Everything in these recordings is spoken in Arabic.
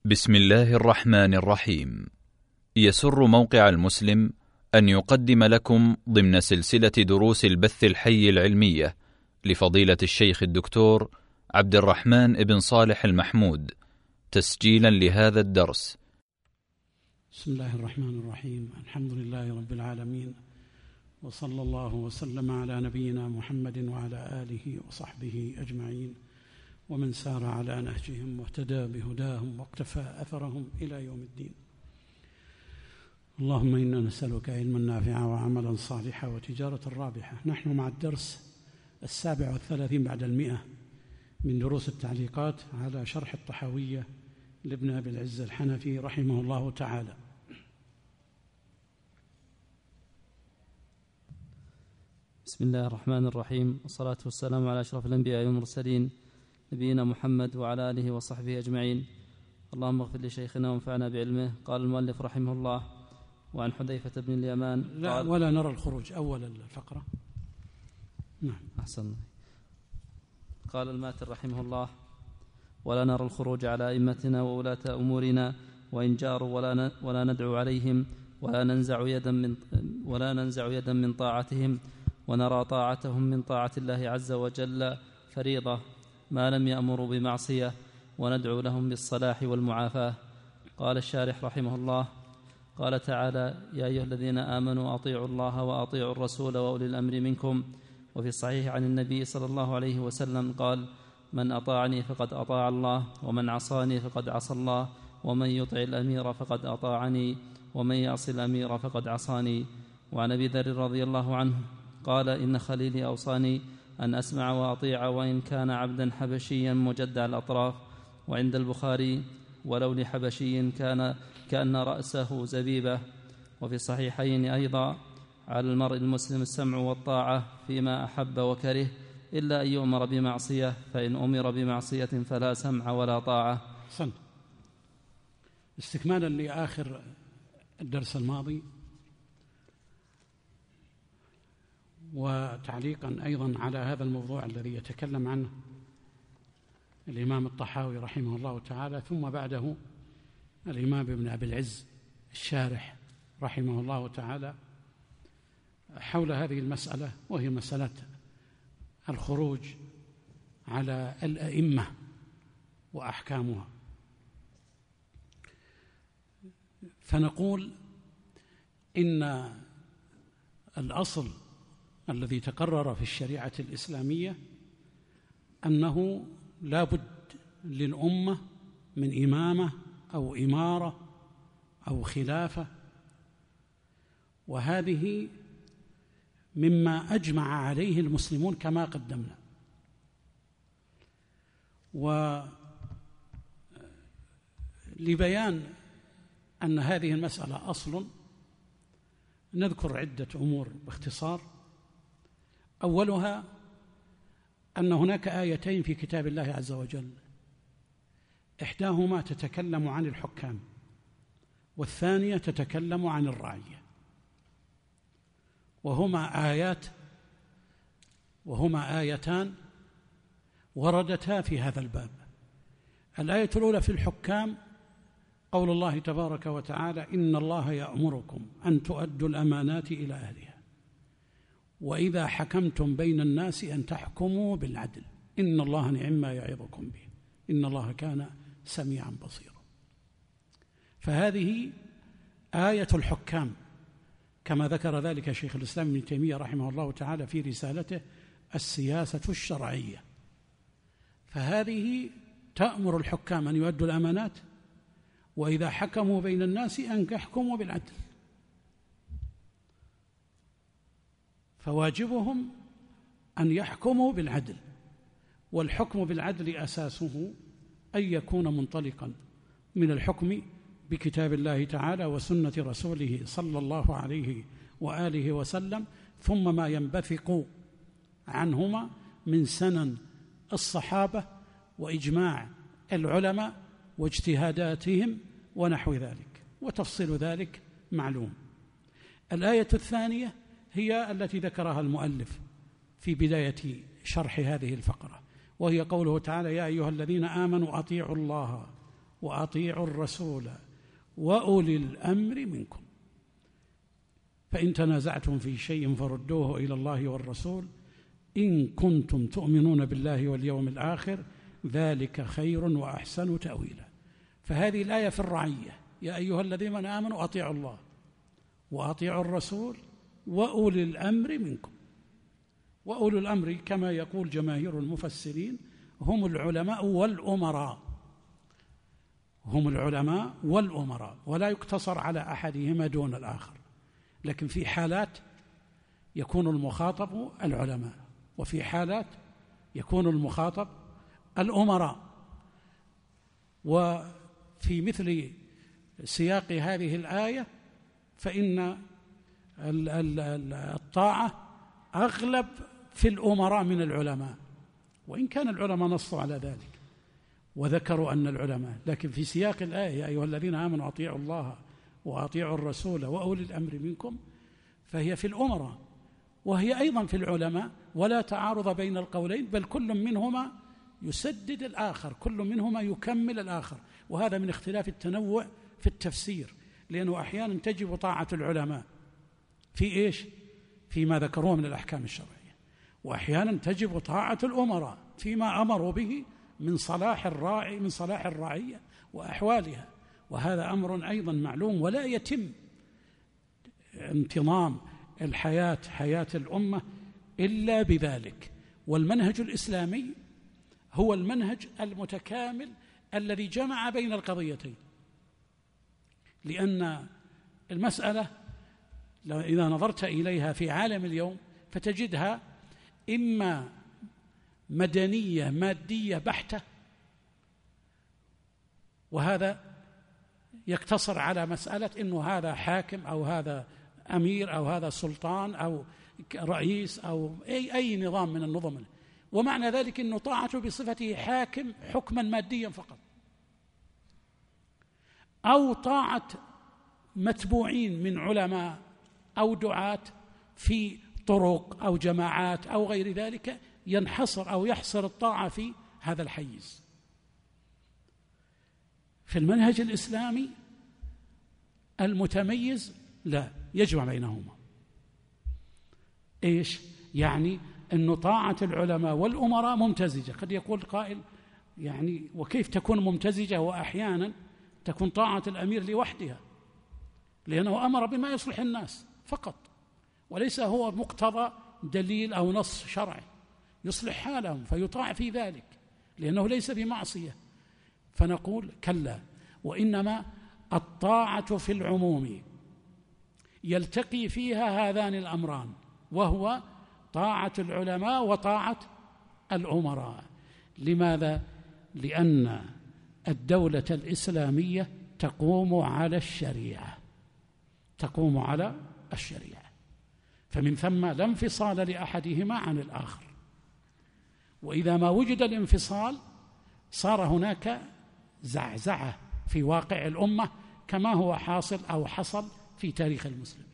بسم الله الرحمن الرحيم. يسر موقع المسلم أن يقدم لكم ضمن سلسلة دروس البث الحي العلمية لفضيلة الشيخ الدكتور عبد الرحمن بن صالح المحمود تسجيلا لهذا الدرس. بسم الله الرحمن الرحيم. الحمد لله رب العالمين، وصلى الله وسلم على نبينا محمد وعلى آله وصحبه أجمعين، ومن سار على نهجهم واهتدى بهداهم واقتفى أثرهم إلى يوم الدين. اللهم إنا نسألك علما نافعا وعملا صالحا وتجارة رابحة. نحن مع الدرس 37 بعد 100 من دروس التعليقات على شرح الطحاوية لابن أبي العز الحنفي رحمه الله تعالى. بسم الله الرحمن الرحيم، والصلاة والسلام على أشرف الأنبياء والمرسلين نبينا محمد وعلى آله وصحبه أجمعين. اللهم اغفر لشيخنا وانفعنا بعلمه. قال المؤلف رحمه الله: وعن حذيفة بن اليمان قال ولا نرى الخروج أول الفقرة. نعم أحسن. قال الماتر رحمه الله: ولا نرى الخروج على أئمتنا وولاة أمورنا وإن جاروا ولا ندعو عليهم ولا ننزع يدا من طاعتهم، ونرى طاعتهم من طاعة الله عز وجل فريضة ما لم يأمروا بمعصية، وندعو لهم بالصلاح والمعافاة. قال الشارح رحمه الله: قال تعالى: يا أيها الذين آمنوا أطيعوا الله وأطيعوا الرسول وأولي الأمر منكم. وفي الصحيح عن النبي صلى الله عليه وسلم قال: من أطاعني فقد أطاع الله، ومن عصاني فقد عصى الله، ومن يطع الأمير فقد أطاعني، ومن يعص الأمير فقد عصاني. وعن أبي ذر رضي الله عنه قال: إن خليلي أوصاني أن أسمع وأطيع وإن كان عبدا حبشيا مجدع الأطراف. وعند البخاري: ولو لحبشي كأن رأسه زبيبة. وفي الصحيحين أيضا: على المرء المسلم السمع والطاعة فيما أحب وكره، إلا أن يؤمر بمعصية، فإن أمر بمعصية فلا سمع ولا طاعة. صنع. استكمالا لآخر الدرس الماضي، وتعليقا أيضا على هذا الموضوع الذي يتكلم عنه الإمام الطحاوي رحمه الله تعالى، ثم بعده الإمام ابن أبي العز الشارح رحمه الله تعالى، حول هذه المسألة، وهي مسألة الخروج على الأئمة وأحكامها. فنقول إن الأصل الذي تقرر في الشريعة الإسلامية أنه لا بد للأمة من إمامة أو إمارة أو خلافة، وهذه مما أجمع عليه المسلمون كما قدمنا. ولبيان أن هذه المسألة أصل، نذكر عدة أمور باختصار. أولها أن هناك آيتين في كتاب الله عز وجل، إحداهما تتكلم عن الحكام، والثانية تتكلم عن الرعية، وهما آيتان وردتا في هذا الباب. الآية الأولى في الحكام قول الله تبارك وتعالى: إن الله يأمركم أن تؤدوا الأمانات إلى أهلها، وإذا حكمتم بين الناس أن تحكموا بالعدل، إن الله نعم ما يعظكم به، إن الله كان سميعا بصيرا. فهذه آية الحكام، كما ذكر ذلك شيخ الإسلام ابن تيمية رحمه الله تعالى في رسالته السياسة الشرعية. فهذه تأمر الحكام أن يؤدوا الأمانات، وإذا حكموا بين الناس أن يحكموا بالعدل، فواجبهم أن يحكموا بالعدل. والحكم بالعدل أساسه أن يكون منطلقا من الحكم بكتاب الله تعالى وسنة رسوله صلى الله عليه وآله وسلم، ثم ما ينبثق عنهما من سنن الصحابة وإجماع العلماء واجتهاداتهم ونحو ذلك، وتفصيل ذلك معلوم. الآية الثانية هي التي ذكرها المؤلف في بداية شرح هذه الفقرة، وهي قوله تعالى: يا أيها الذين آمنوا أطيعوا الله وأطيعوا الرسول وأولي الأمر منكم فإن تنازعتم في شيء فردوه إلى الله والرسول إن كنتم تؤمنون بالله واليوم الآخر ذلك خير وأحسن تأويلا. فهذه الآية في الرعية: يا أيها الذين آمنوا أطيعوا الله وأطيعوا الرسول وأولي الأمر منكم. وأولي الأمر كما يقول جماهير المفسرين هم العلماء والأمراء، هم العلماء والأمراء، ولا يقتصر على أحدهما دون الآخر، لكن في حالات يكون المخاطب العلماء وفي حالات يكون المخاطب الأمراء. وفي مثل سياق هذه الآية فإن الطاعة أغلب في الأمراء من العلماء، وإن كان العلماء نصوا على ذلك وذكروا أن العلماء، لكن في سياق الآية يا أيها الذين آمنوا أطيعوا الله وأطيعوا الرسول وأولي الأمر منكم، فهي في الأمراء وهي أيضا في العلماء، ولا تعارض بين القولين، بل كل منهما يسدد الآخر، كل منهما يكمل الآخر. وهذا من اختلاف التنوع في التفسير، لأنه أحيانا تجب طاعة العلماء في إيش؟ فيما ذكروه من الأحكام الشرعية، وأحيانا تجب طاعة الأمراء فيما أمروا به من صلاح الراعي، من صلاح الرعية وأحوالها. وهذا أمر أيضا معلوم، ولا يتم انتظام الحياة، حياة الأمة، إلا بذلك. والمنهج الإسلامي هو المنهج المتكامل الذي جمع بين القضيتين، لأن المسألة إذا نظرت إليها في عالم اليوم فتجدها إما مدنية مادية بحتة، وهذا يقتصر على مسألة إنه هذا حاكم أو هذا أمير أو هذا سلطان أو رئيس أو أي نظام من النظم، ومعنى ذلك أنه طاعته بصفته حاكم حكما ماديا فقط، أو طاعة متبوعين من علماء أو دعاة في طرق أو جماعات أو غير ذلك، ينحصر أو يحصر الطاعة في هذا الحيز. في المنهج الإسلامي المتميز لا، يجمع بينهما. إيش؟ يعني أن طاعة العلماء والأمراء ممتزجة. قد يقول قائل يعني وكيف تكون ممتزجة وأحيانا تكون طاعة الأمير لوحدها، لأنه أمر بما يصلح الناس فقط، وليس هو مقتضى دليل أو نص شرعي يصلح حالهم فيطاع في ذلك، لأنه ليس بمعصية. فنقول كلا، وإنما الطاعة في العموم يلتقي فيها هذان الأمران، وهو طاعة العلماء وطاعة الأمراء. لماذا؟ لأن الدولة الإسلامية تقوم على الشريعة، تقوم على الشريعة، فمن ثم لا انفصال لأحدهما عن الآخر. وإذا ما وجد الانفصال صار هناك زعزعة في واقع الأمة، كما هو حاصل أو حصل في تاريخ المسلمين.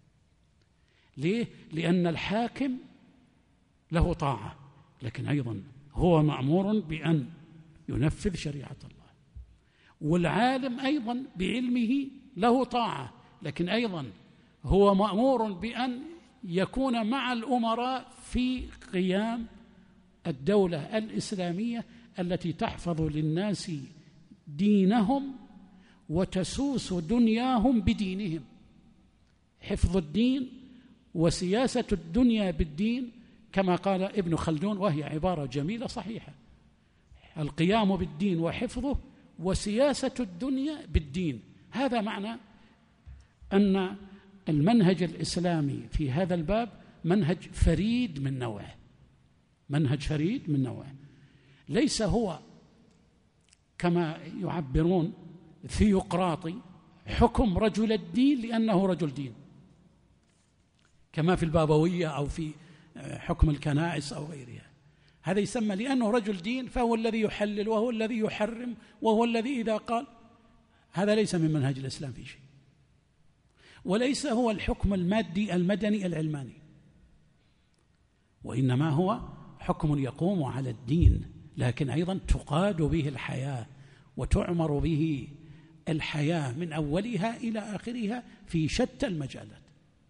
ليه؟ لأن الحاكم له طاعة، لكن أيضا هو مأمور بأن ينفذ شريعة الله، والعالم أيضا بعلمه له طاعة، لكن أيضا هو مأمور بأن يكون مع الأمراء في قيام الدولة الإسلامية التي تحفظ للناس دينهم وتسوس دنياهم بدينهم. حفظ الدين وسياسة الدنيا بالدين، كما قال ابن خلدون، وهي عبارة جميلة صحيحة: القيام بالدين وحفظه وسياسة الدنيا بالدين. هذا معنى أن المنهج الإسلامي في هذا الباب منهج فريد من نوعه، منهج فريد من نوعه. ليس هو كما يعبرون ثيوقراطي حكم رجل الدين لأنه رجل دين، كما في البابوية أو في حكم الكنائس أو غيرها. هذا يسمى لأنه رجل دين فهو الذي يحلل وهو الذي يحرم وهو الذي إذا قال. هذا ليس من منهج الإسلام في شيء، وليس هو الحكم المادي المدني العلماني، وإنما هو حكم يقوم على الدين، لكن أيضا تقاد به الحياة وتعمر به الحياة من أولها إلى آخرها في شتى المجالات.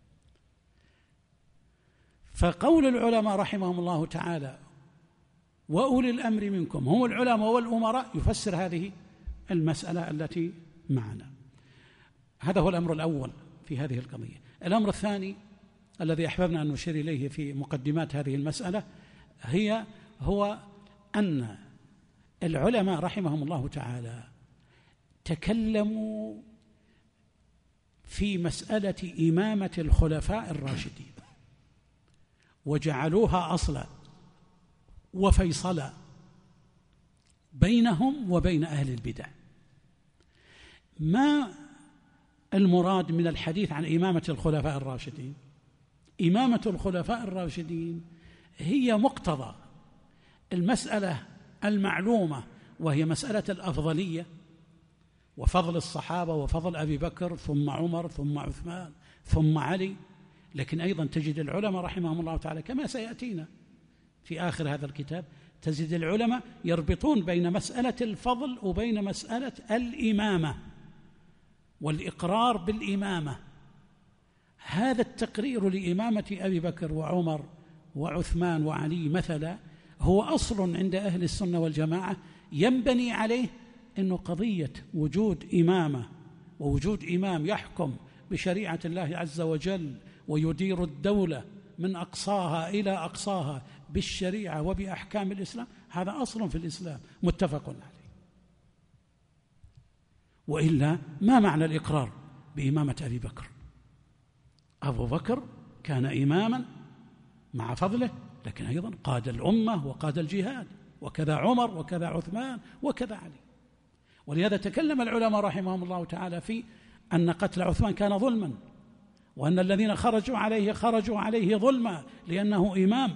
فقول العلماء رحمهم الله تعالى وأولي الأمر منكم هم العلماء والأمراء يفسر هذه المسألة التي معنا. هذا هو الأمر الأول في هذه القضية. الأمر الثاني الذي أحببنا أن نشير إليه في مقدمات هذه المسألة هو أن العلماء رحمهم الله تعالى تكلموا في مسألة إمامة الخلفاء الراشدين وجعلوها أصلا وفيصلا بينهم وبين أهل البدع. ما المراد من الحديث عن إمامة الخلفاء الراشدين؟ إمامة الخلفاء الراشدين هي مقتضى المسألة المعلومة، وهي مسألة الأفضلية وفضل الصحابة وفضل أبي بكر ثم عمر ثم عثمان ثم علي. لكن أيضا تجد العلماء رحمهم الله تعالى كما سيأتينا في آخر هذا الكتاب، تجد العلماء يربطون بين مسألة الفضل وبين مسألة الإمامة والإقرار بالإمامة. هذا التقرير لإمامة أبي بكر وعمر وعثمان وعلي مثلا هو أصل عند أهل السنة والجماعة ينبني عليه أنه قضية وجود إمامة ووجود إمام يحكم بشريعة الله عز وجل ويدير الدولة من أقصاها إلى أقصاها بالشريعة وبأحكام الإسلام، هذا أصل في الإسلام متفق عليه. وإلا ما معنى الإقرار بإمامة أبي بكر؟ أبو بكر كان إماما مع فضله، لكن أيضا قاد الأمة وقاد الجهاد، وكذا عمر وكذا عثمان وكذا علي. ولهذا تكلم العلماء رحمهم الله تعالى في أن قتل عثمان كان ظلما، وأن الذين خرجوا عليه ظلما لأنه إمام.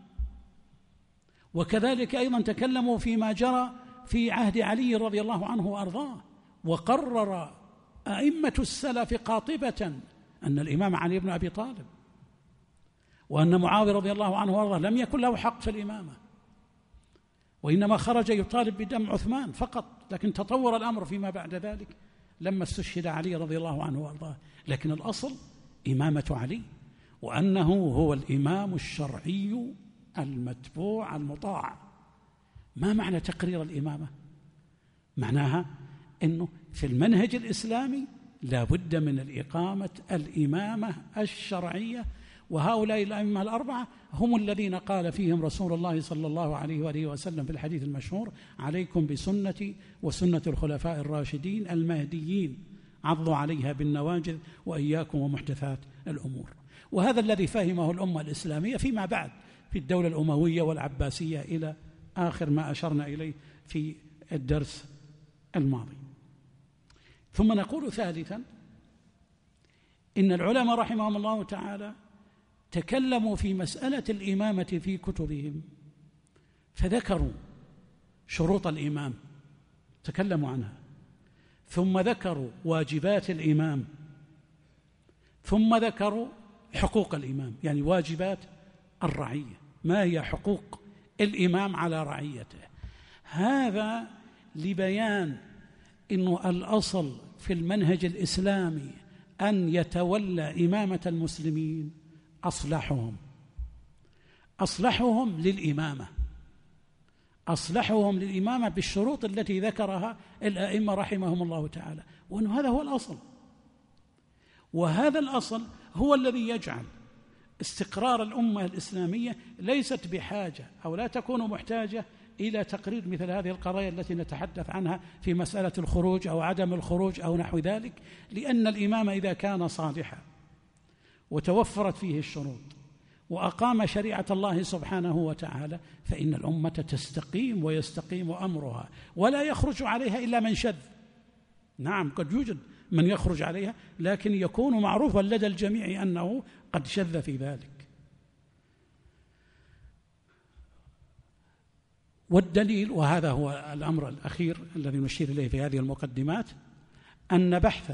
وكذلك أيضا تكلموا فيما جرى في عهد علي رضي الله عنه وأرضاه، وقرر أئمة السلف قاطبة أن الإمام علي بن أبي طالب، وأن معاوية رضي الله عنه وأرضاه لم يكن له حق في الإمامة، وإنما خرج يطالب بدم عثمان فقط. لكن تطور الأمر فيما بعد ذلك لما استشهد علي رضي الله عنه وأرضاه. لكن الأصل إمامة علي، وأنه هو الإمام الشرعي المتبوع المطاع. ما معنى تقرير الإمامة؟ معناها أنه في المنهج الإسلامي لا بد من الإقامة الإمامة الشرعية، وهؤلاء الأئمة الأربعة هم الذين قال فيهم رسول الله صلى الله عليه وآله وسلم في الحديث المشهور: عليكم بسنتي وسنة الخلفاء الراشدين المهديين، عضوا عليها بالنواجذ وإياكم ومحدثات الأمور. وهذا الذي فهمه الأمة الإسلامية فيما بعد في الدولة الأموية والعباسية إلى آخر ما أشرنا إليه في الدرس الماضي. ثم نقول ثالثا إن العلماء رحمهم الله تعالى تكلموا في مسألة الإمامة في كتبهم، فذكروا شروط الإمام تكلموا عنها، ثم ذكروا واجبات الإمام، ثم ذكروا حقوق الإمام، يعني واجبات الرعية، ما هي حقوق الإمام على رعيته. هذا لبيان إنه الأصل في المنهج الإسلامي أن يتولى إمامة المسلمين أصلحهم للإمامة بالشروط التي ذكرها الأئمة رحمهم الله تعالى، وأن هذا هو الأصل. وهذا الأصل هو الذي يجعل استقرار الأمة الإسلامية ليست بحاجة أو لا تكون محتاجة إلى تقرير مثل هذه القضايا التي نتحدث عنها في مسألة الخروج أو عدم الخروج أو نحو ذلك، لأن الإمام إذا كان صالحا وتوفرت فيه الشروط وأقام شريعة الله سبحانه وتعالى فإن الأمة تستقيم ويستقيم أمرها، ولا يخرج عليها إلا من شذ. نعم، قد يوجد من يخرج عليها، لكن يكون معروفا لدى الجميع أنه قد شذ في ذلك. والدليل، وهذا هو الأمر الأخير الذي نشير إليه في هذه المقدمات، أن بحث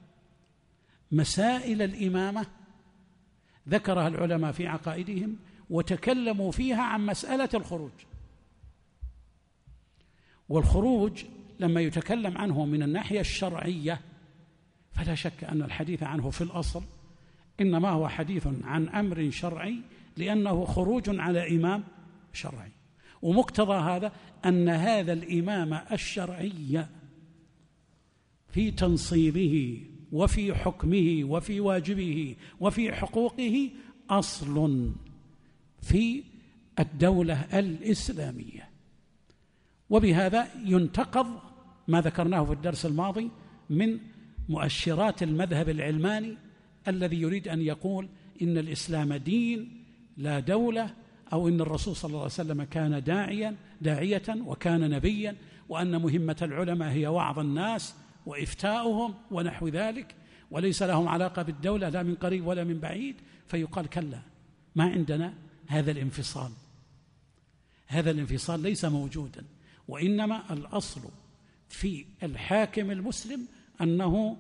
مسائل الإمامة ذكرها العلماء في عقائدهم وتكلموا فيها عن مسألة الخروج. والخروج لما يتكلم عنه من الناحية الشرعية فلا شك أن الحديث عنه في الأصل إنما هو حديث عن أمر شرعي، لأنه خروج على إمام شرعي، ومقتضى هذا أن هذا الإمام الشرعي في تنصيبه وفي حكمه وفي واجبه وفي حقوقه أصل في الدولة الإسلامية. وبهذا ينتقض ما ذكرناه في الدرس الماضي من مؤشرات المذهب العلماني الذي يريد أن يقول إن الإسلام دين لا دولة، أو إن الرسول صلى الله عليه وسلم كان داعية وكان نبيا، وأن مهمة العلماء هي وعظ الناس وإفتاؤهم ونحو ذلك، وليس لهم علاقة بالدولة لا من قريب ولا من بعيد. فيقال كلا، ما عندنا هذا الانفصال، هذا الانفصال ليس موجودا، وإنما الأصل في الحاكم المسلم أنه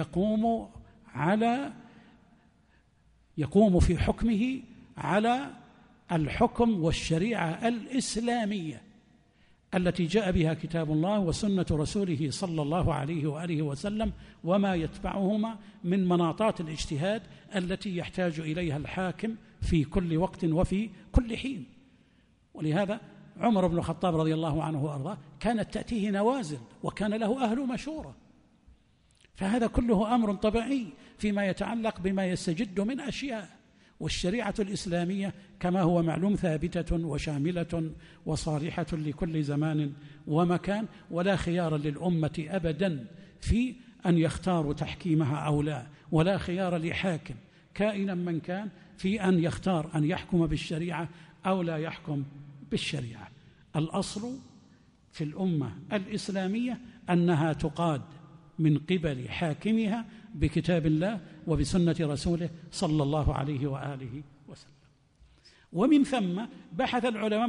يقوم في حكمه على الحكم والشريعة الإسلامية التي جاء بها كتاب الله وسنة رسوله صلى الله عليه وآله وسلم، وما يتبعهما من مناطات الاجتهاد التي يحتاج إليها الحاكم في كل وقت وفي كل حين. ولهذا عمر بن الخطاب رضي الله عنه وأرضاه كانت تأتيه نوازل وكان له أهل مشورة، فهذا كله أمر طبيعي فيما يتعلق بما يستجد من أشياء. والشريعة الإسلامية كما هو معلوم ثابتة وشاملة وصالحة لكل زمان ومكان، ولا خيار للأمة أبدا في أن يختاروا تحكيمها أو لا، ولا خيار لحاكم كائنا من كان في أن يختار أن يحكم بالشريعة أو لا يحكم بالشريعة. الأصل في الأمة الإسلامية أنها تقاد من قبل حاكمها بكتاب الله وبسنة رسوله صلى الله عليه وآله وسلم. ومن ثم بحث العلماء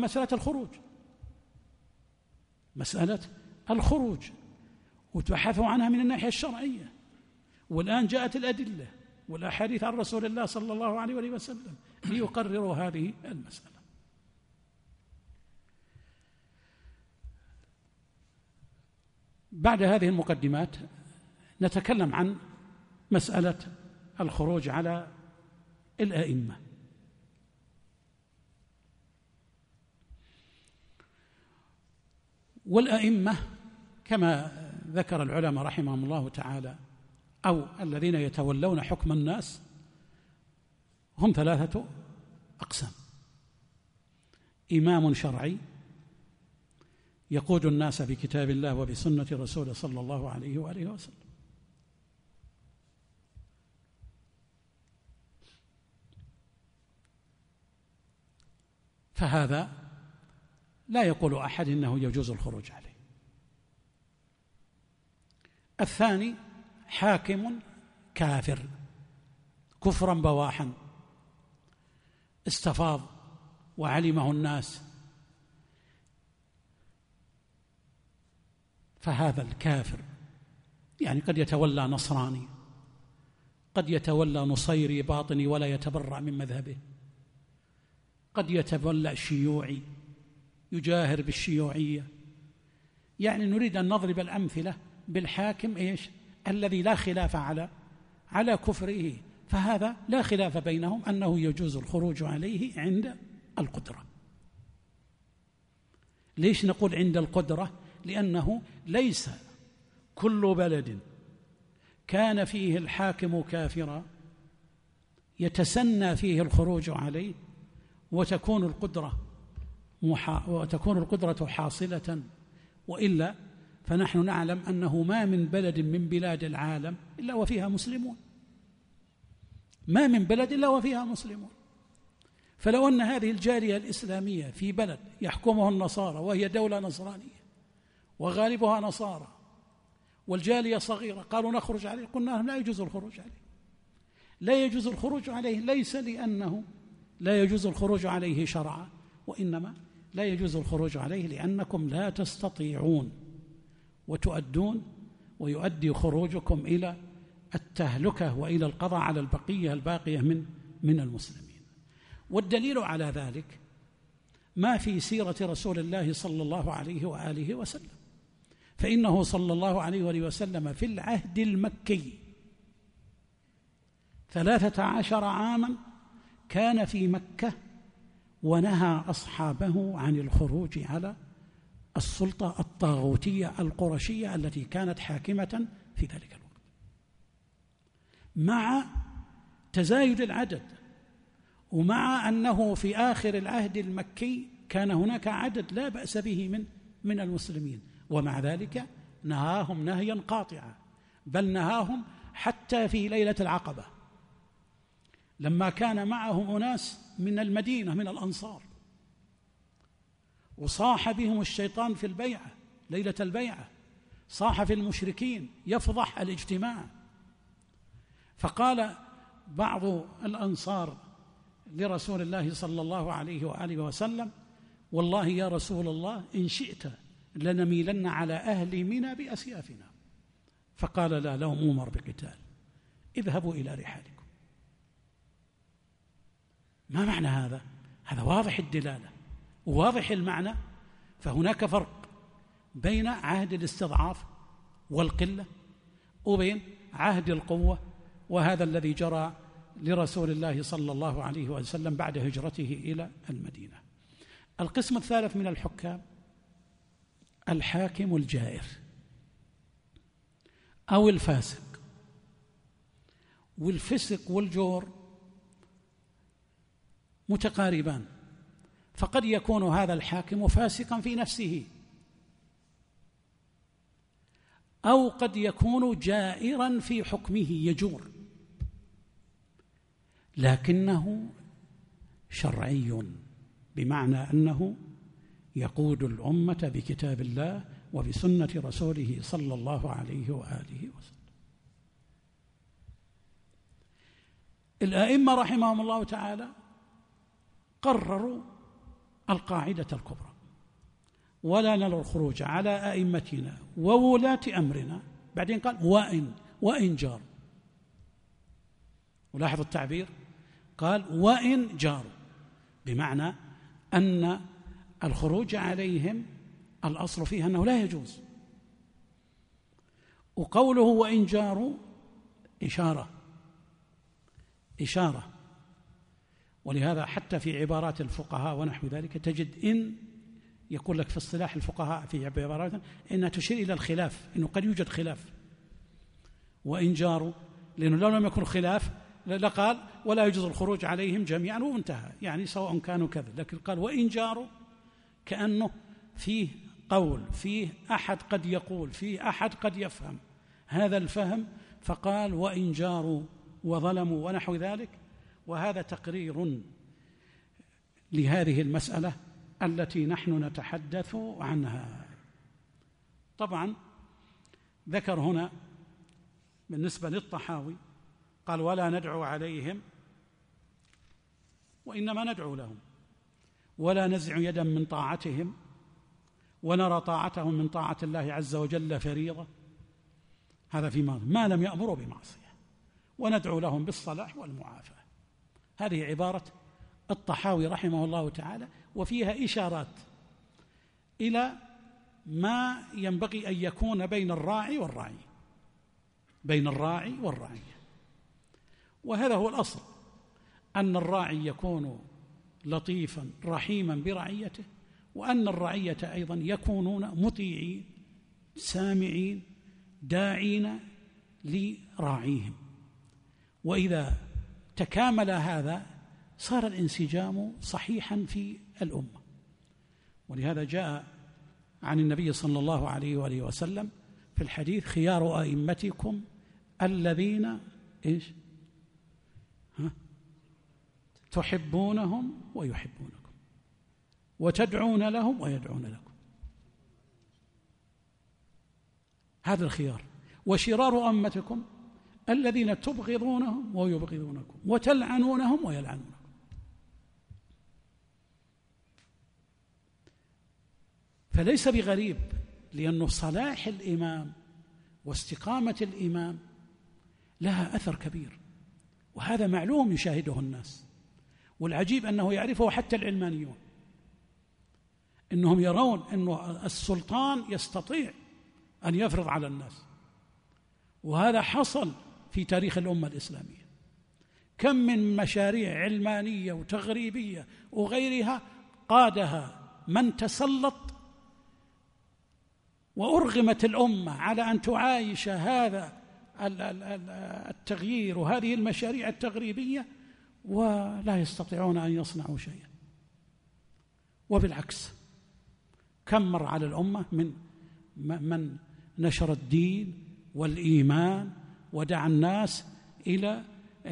مسألة الخروج وتبحثوا عنها من الناحية الشرعية، والآن جاءت الأدلة والأحاديث عن رسول الله صلى الله عليه وآله وسلم ليقرروا هذه المسألة. بعد هذه المقدمات نتكلم عن مسألة الخروج على الأئمة. والأئمة كما ذكر العلماء رحمهم الله تعالى، أو الذين يتولون حكم الناس، هم 3 أقسام: إمام شرعي يقود الناس بكتاب الله وبسنة رسوله صلى الله عليه وآله وسلم، فهذا لا يقول أحد إنه يجوز الخروج عليه. الثاني حاكم كافر كفرا بواحا استفاض وعلمه الناس، فهذا الكافر يعني قد يتولى نصراني، قد يتولى نصيري باطني ولا يتبرأ من مذهبه، قد يتولى شيوعي يجاهر بالشيوعية. يعني نريد أن نضرب الأمثلة بالحاكم الذي لا خلاف على كفره، فهذا لا خلاف بينهم أنه يجوز الخروج عليه عند القدرة. ليش نقول عند القدرة؟ لأنه ليس كل بلد كان فيه الحاكم كافرا يتسنى فيه الخروج عليه وتكون القدرة حاصلة، وإلا فنحن نعلم أنه ما من بلد من بلاد العالم إلا وفيها مسلمون، ما من بلد إلا وفيها مسلمون. فلو أن هذه الجالية الإسلامية في بلد يحكمه النصارى وهي دولة نصرانية وغالبها نصارى والجالية صغيرة، قالوا نخرج عليه، قلنا لهم لا يجوز الخروج عليه. لا يجوز الخروج عليه ليس لأنه لا يجوز الخروج عليه شرعا، وإنما لا يجوز الخروج عليه لأنكم لا تستطيعون وتؤدون، ويؤدي خروجكم إلى التهلكة وإلى القضاء على البقية الباقية من المسلمين. والدليل على ذلك ما في سيرة رسول الله صلى الله عليه وآله وسلم، فإنه صلى الله عليه وآله وسلم في العهد المكي 13 عاما كان في مكة، ونهى أصحابه عن الخروج على السلطة الطاغوتية القرشية التي كانت حاكمة في ذلك الوقت، مع تزايد العدد، ومع أنه في آخر العهد المكي كان هناك عدد لا بأس به من المسلمين، ومع ذلك نهاهم نهيا قاطعا، بل نهاهم حتى في ليلة العقبة لما كان معهم أناس من المدينة من الأنصار، وصاح بهم الشيطان في البيعة ليلة البيعة، صاح في المشركين يفضح الاجتماع، فقال بعض الأنصار لرسول الله صلى الله عليه وآله وسلم: والله يا رسول الله إن شئت لنميلن على أهل منى بأسيافنا. فقال: لا أمر بقتال، اذهبوا إلى رحالكم. ما معنى هذا؟ هذا واضح الدلالة وواضح المعنى. فهناك فرق بين عهد الاستضعاف والقلة وبين عهد القوة، وهذا الذي جرى لرسول الله صلى الله عليه وسلم بعد هجرته إلى المدينة. القسم الثالث من الحكام الحاكم الجائر أو الفاسق. والفسق والجور متقاربان، فقد يكون هذا الحاكم فاسقا في نفسه، أو قد يكون جائرا في حكمه يجور، لكنه شرعي، بمعنى أنه يقود الأمة بكتاب الله وبسنة رسوله صلى الله عليه وآله وسلم. الآئمة رحمهم الله تعالى قرروا القاعدة الكبرى: ولا نرى الخروج على أئمتنا وولاة أمرنا. بعدين قال: وإن جاروا. ولاحظوا التعبير، قال: وإن جاروا، بمعنى أن الخروج عليهم الأصل فيها أنه لا يجوز. وقوله وإن جاروا إشارة، ولهذا حتى في عبارات الفقهاء ونحو ذلك تجد إن يقول لك في اصطلاح الفقهاء في عبارات إنها تشير إلى الخلاف، إنه قد يوجد خلاف. وإن جاروا، لأنه لو لم يكن خلاف لقال ولا يجوز الخروج عليهم جميعا وانتهى، يعني سواء كانوا كذا. لكن قال وإن جاروا، كأنه فيه قول، فيه أحد قد يقول، فيه أحد قد يفهم هذا الفهم، فقال وإن جاروا وظلموا ونحو ذلك. وهذا تقرير لهذه المسألة التي نحن نتحدث عنها. طبعا ذكر هنا بالنسبة للطحاوي، قال ولا ندعو عليهم وإنما ندعو لهم، ولا نزع يدا من طاعتهم، ونرى طاعتهم من طاعة الله عز وجل فريضة. هذا في ما لم يأمروا بمعصية، وندعو لهم بالصلاح والمعافاة. هذه عبارة الطحاوي رحمه الله تعالى، وفيها إشارات إلى ما ينبغي أن يكون بين الراعي والرعية، بين الراعي والرعية. وهذا هو الأصل، أن الراعي يكون لطيفا رحيما برعيته، وأن الرعية أيضا يكونون مطيعين سامعين داعين لراعيهم. وإذا تكامل هذا صار الانسجام صحيحا في الأمة. ولهذا جاء عن النبي صلى الله عليه وآله وسلم في الحديث: خيار أئمتكم الذين تحبونهم ويحبونكم، وتدعون لهم ويدعون لكم. هذا الخيار. وشرار أمتكم الذين تبغضونهم ويبغضونكم، وتلعنونهم ويلعنونكم. فليس بغريب، لأنه صلاح الإمام واستقامة الإمام لها أثر كبير، وهذا معلوم يشاهده الناس. والعجيب أنه يعرفه حتى العلمانيون، إنهم يرون أن السلطان يستطيع أن يفرض على الناس، وهذا حصل في تاريخ الأمة الإسلامية. كم من مشاريع علمانية وتغريبية وغيرها قادها من تسلط وأرغمت الأمة على أن تعايش هذا التغيير وهذه المشاريع التغريبية، ولا يستطيعون أن يصنعوا شيئا. وبالعكس، كم مر على الأمة من نشر الدين والإيمان ودعا الناس إلى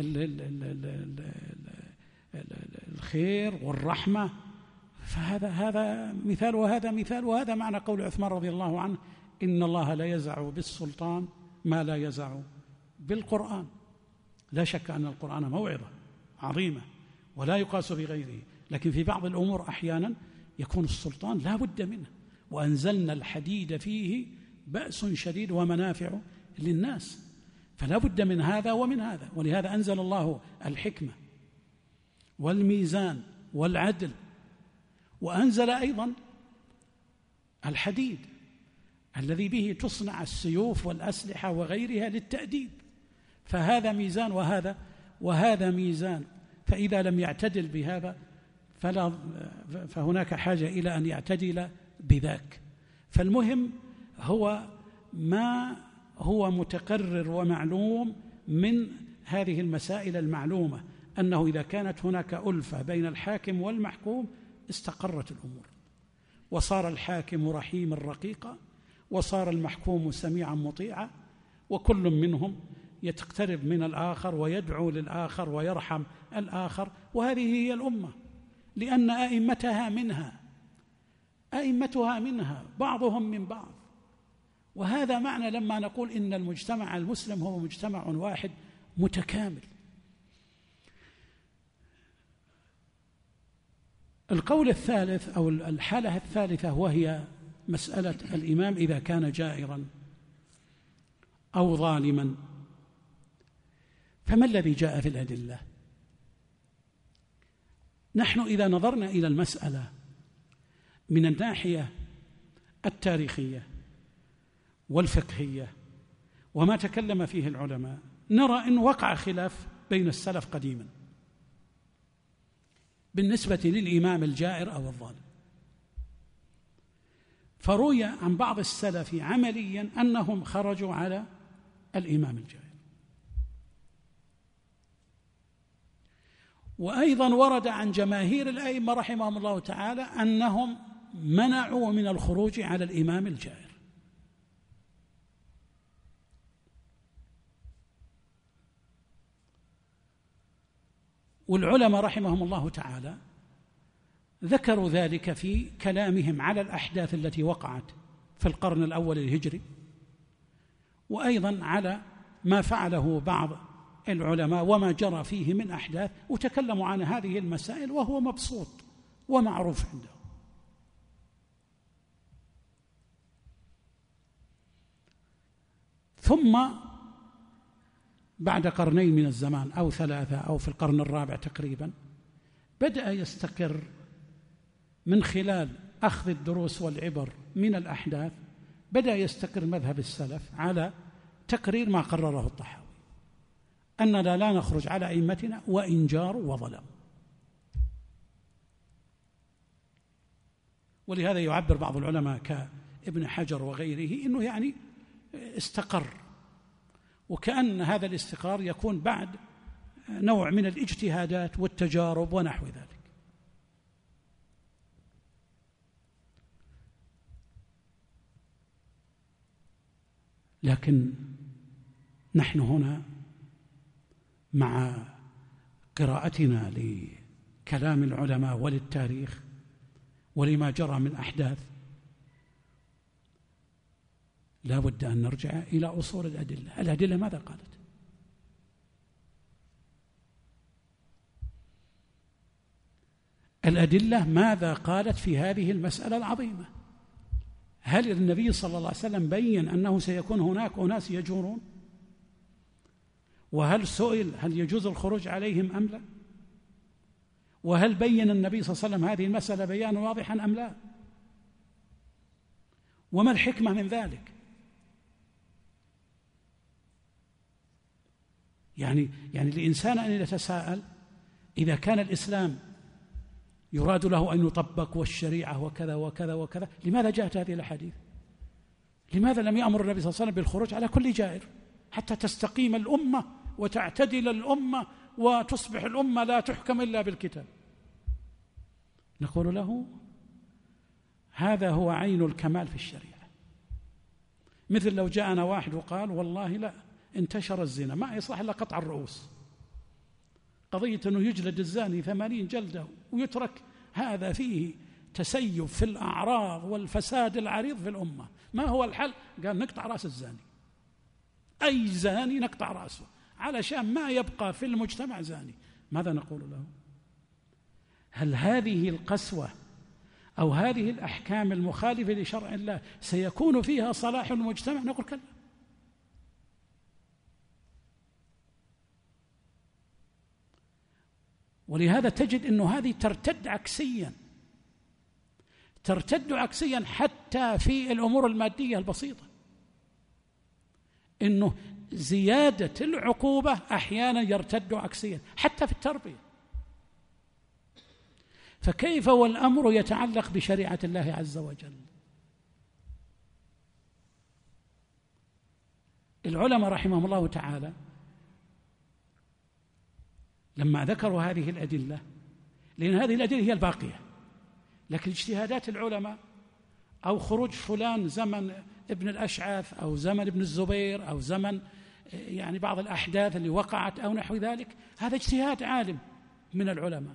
الخير والرحمة. فهذا مثال وهذا مثال، وهذا معنى قول عثمان رضي الله عنه: إن الله لا يزع بالسلطان ما لا يزع بالقرآن. لا شك أن القرآن موعظة عظيمة ولا يقاس بغيره، لكن في بعض الأمور أحيانا يكون السلطان لا بد منه. وأنزلنا الحديد فيه بأس شديد ومنافع للناس، فلا بد من هذا ومن هذا. ولهذا أنزل الله الحكمة والميزان والعدل، وأنزل أيضا الحديد الذي به تصنع السيوف والأسلحة وغيرها للتأديب. فهذا ميزان وهذا ميزان، فإذا لم يعتدل بهذا فهناك حاجة إلى أن يعتدل بذاك. فالمهم هو ما هو متقرر ومعلوم من هذه المسائل المعلومة، أنه إذا كانت هناك ألفة بين الحاكم والمحكوم استقرت الأمور، وصار الحاكم رحيما رقيقا، وصار المحكوم سميعا مطيعا، وكل منهم يتقترب من الآخر ويدعو للآخر ويرحم الآخر. وهذه هي الأمة، لأن أئمتها منها بعضهم من بعض. وهذا معنى لما نقول إن المجتمع المسلم هو مجتمع واحد متكامل. القول الثالث أو الحالة الثالثة وهي مسألة الإمام إذا كان جائرا أو ظالما، فما الذي جاء في الأدلة؟ نحن إذا نظرنا إلى المسألة من الناحية التاريخية والفقهية وما تكلم فيه العلماء، نرى أن وقع خلاف بين السلف قديما بالنسبة للإمام الجائر أو الظالم. فروي عن بعض السلف عمليا أنهم خرجوا على الإمام الجائر، وأيضا ورد عن جماهير الأئمة رحمهم الله تعالى أنهم منعوا من الخروج على الإمام الجائر. والعلماء رحمهم الله تعالى ذكروا ذلك في كلامهم على الأحداث التي وقعت في القرن الأول الهجري، وأيضا على ما فعله بعض العلماء وما جرى فيه من أحداث، وتكلموا عن هذه المسائل وهو مبسوط ومعروف عنده. ثم بعد قرنين من الزمان أو 3 أو في القرن الرابع تقريبا بدأ يستقر من خلال أخذ الدروس والعبر من الأحداث، بدأ يستقر مذهب السلف على تقرير ما قرره الطحاوي، أننا لا نخرج على أئمتنا وإن جاروا وظلموا. ولهذا يعبر بعض العلماء كابن حجر وغيره أنه يعني استقر، وكأن هذا الاستقرار يكون بعد نوع من الاجتهادات والتجارب ونحو ذلك. لكن نحن هنا مع قراءتنا لكلام العلماء وللتاريخ ولما جرى من أحداث لا بد أن نرجع إلى أصول الأدلة. الأدلة ماذا قالت؟ الأدلة ماذا قالت في هذه المسألة العظيمة؟ هل النبي صلى الله عليه وسلم بين أنه سيكون هناك أناس يجورون؟ وهل سئل هل يجوز الخروج عليهم أم لا؟ وهل بين النبي صلى الله عليه وسلم هذه المسألة بيانا واضحا أم لا؟ وما الحكمة من ذلك؟ يعني الإنسان أن يتساءل إذا كان الإسلام يراد له أن يطبق والشريعة وكذا وكذا وكذا، لماذا جاءت هذه الأحاديث؟ لماذا لم يأمر النبي صلى الله عليه وسلم بالخروج على كل جائر حتى تستقيم الأمة وتعتدل الأمة وتصبح الأمة لا تحكم إلا بالكتاب؟ نقول له هذا هو عين الكمال في الشريعة. مثل لو جاءنا واحد وقال والله لا انتشر الزنا، ما يصلح إلا قطع الرؤوس، قضية أنه يجلد الزاني 80 جلدة ويترك، هذا فيه تسيب في الأعراض والفساد العريض في الأمة. ما هو الحل؟ قال نقطع رأس الزاني، أي زاني نقطع رأسه علشان ما يبقى في المجتمع زاني. ماذا نقول له؟ هل هذه القسوة أو هذه الأحكام المخالفة لشرع الله سيكون فيها صلاح المجتمع؟ نقول كلا. ولهذا تجد أنه هذه ترتد عكسيا حتى في الأمور المادية البسيطة، أنه زيادة العقوبة أحيانا يرتد عكسيا حتى في التربية. فكيف والأمر يتعلق بشريعة الله عز وجل؟ العلماء رحمهم الله تعالى لما ذكروا هذه الأدلة، لأن هذه الأدلة هي الباقية، لكن اجتهادات العلماء أو خروج فلان زمن ابن الأشعث أو زمن ابن الزبير أو زمن يعني بعض الأحداث اللي وقعت أو نحو ذلك، هذا اجتهاد عالم من العلماء.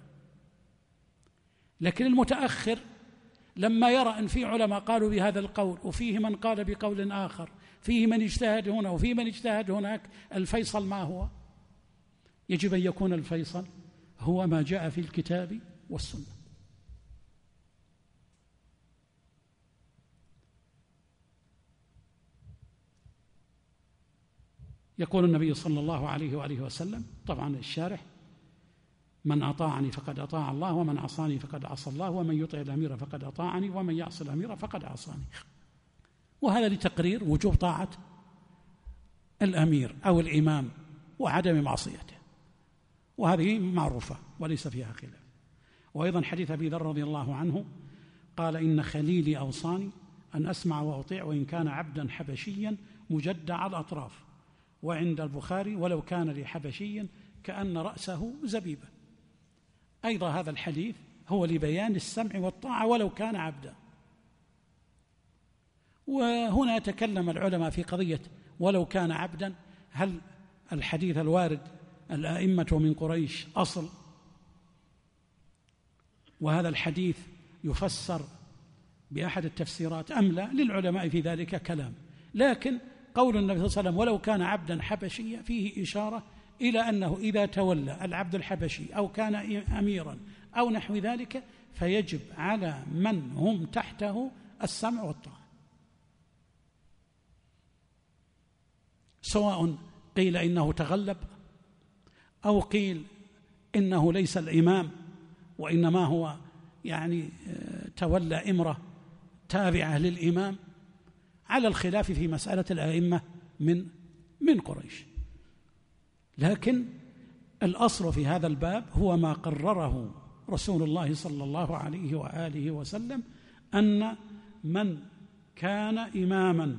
لكن المتأخر لما يرى أن في علماء قالوا بهذا القول وفيه من قال بقول آخر، فيه من اجتهد هنا وفيه من اجتهد هناك، الفيصل ما هو؟ يجب أن يكون الفيصل هو ما جاء في الكتاب والسنة. يقول النبي صلى الله عليه وآله وسلم، طبعا الشارح: من أطاعني فقد أطاع الله ومن عصاني فقد عصى الله ومن يطع الأمير فقد أطاعني ومن يعص الأمير فقد عصاني. وهذا لتقرير وجوب طاعة الأمير أو الإمام وعدم معصيته، وهذه معروفة وليس فيها خلاف. وأيضا حديث أبي ذر رضي الله عنه قال: إن خليلي أوصاني أن أسمع وأطيع وإن كان عبدا حبشيا مجدع الأطراف. وعند البخاري: ولو كان لي حبشيا كأن رأسه زبيبة. أيضا هذا الحديث هو لبيان السمع والطاعة ولو كان عبدا. وهنا تكلم العلماء في قضية ولو كان عبدا، هل الحديث الوارد الأئمة من قريش أصل، وهذا الحديث يفسر بأحد التفسيرات أم لا؟ للعلماء في ذلك كلام، لكن قول النبي صلى الله عليه وسلم ولو كان عبدا حبشيا فيه إشارة إلى أنه إذا تولى العبد الحبشي أو كان أميرا أو نحو ذلك فيجب على من هم تحته السمع والطاعة، سواء قيل إنه تغلب أو قيل إنه ليس الإمام وإنما هو يعني تولى إمرة تابعة للإمام، على الخلاف في مسألة الأئمة من قريش. لكن الأصل في هذا الباب هو ما قرره رسول الله صلى الله عليه وآله وسلم، أن من كان إماما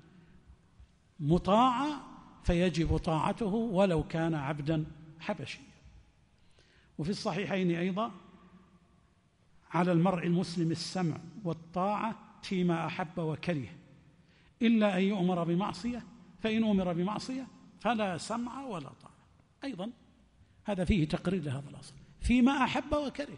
مطاعا فيجب طاعته ولو كان عبدا حبشيا. وفي الصحيحين أيضا: على المرء المسلم السمع والطاعة فيما أحب وكره إلا أن يؤمر بمعصية، فإن أمر بمعصية فلا سمع ولا طاعة. أيضا هذا فيه تقرير لهذا الأصل، فيما أحب وكره.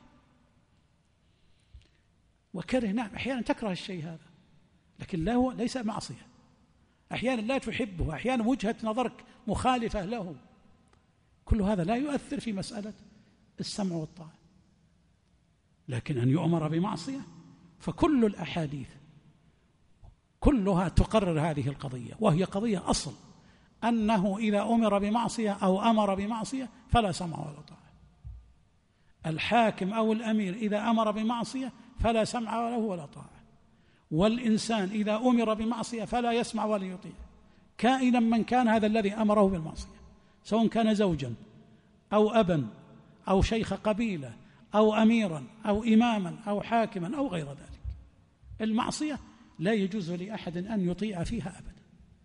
وكره نعم، أحيانا تكره الشيء هذا لكن لا، هو ليس معصية، أحيانا لا تحبه، أحيانا وجهة نظرك مخالفة له، كل هذا لا يؤثر في مسألة السمع والطاعة. لكن أن يؤمر بمعصية فكل الأحاديث كلها تقرر هذه القضية، وهي قضية أصل، أنه إذا أمر بمعصية أو أمر بمعصية فلا سمع ولا طاعة. الحاكم أو الأمير إذا أمر بمعصية فلا سمع له ولا طاعة، والإنسان إذا أمر بمعصية فلا يسمع ولا يطيع، كائنا من كان هذا الذي أمره بالمعصية. سواء كان زوجا أو أبا أو شيخ قبيلة أو أميرا أو إماما أو حاكما أو غير ذلك. المعصية لا يجوز لأحد أن يطيع فيها أبدا.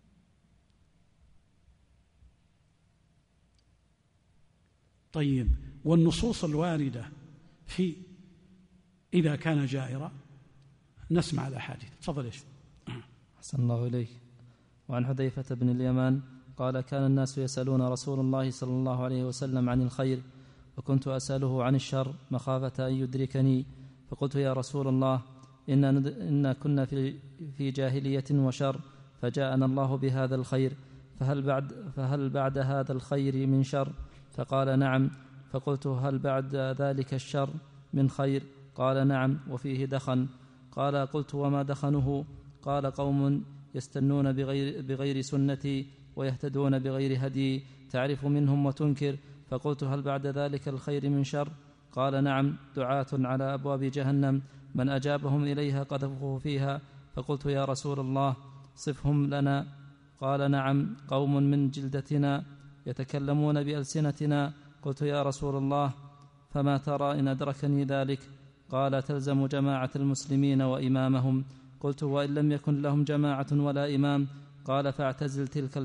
طيب، والنصوص الواردة في إذا كان جائرا، نسمع الأحاديث. تفضل يا شيخ. أحسن الله إليك. وعن حذيفة بن اليمان قال: كان الناس يسألون رسول الله صلى الله عليه وسلم عن الخير، وكنت أسأله عن الشر مخافة أن يدركني، فقلت: يا رسول الله، إن كنا في جاهلية وشر، فجاءنا الله بهذا الخير، فهل بعد هذا الخير من شر؟ فقال: نعم. فقلت: هل بعد ذلك الشر من خير؟ قال: نعم، وفيه دخن. قال: قلت: وما دخنه؟ قال: قوم يستنون بغير سنتي ويهتدون بغير هدي، تعرف منهم وتنكر. فقلت: هل بعد ذلك الخير من شر؟ قال: نعم، دعاة على أبواب جهنم، من أجابهم إليها قذفوه فيها. فقلت: يا رسول الله، صفهم لنا. قال: نعم، قوم من جلدتنا يتكلمون بألسنتنا. قلت: يا رسول الله، فما ترى إن أدركني ذلك؟ قال: تلزم جماعة المسلمين وإمامهم. قلت: وإن لم يكن لهم جماعة ولا إمام؟ قال: فاعتزل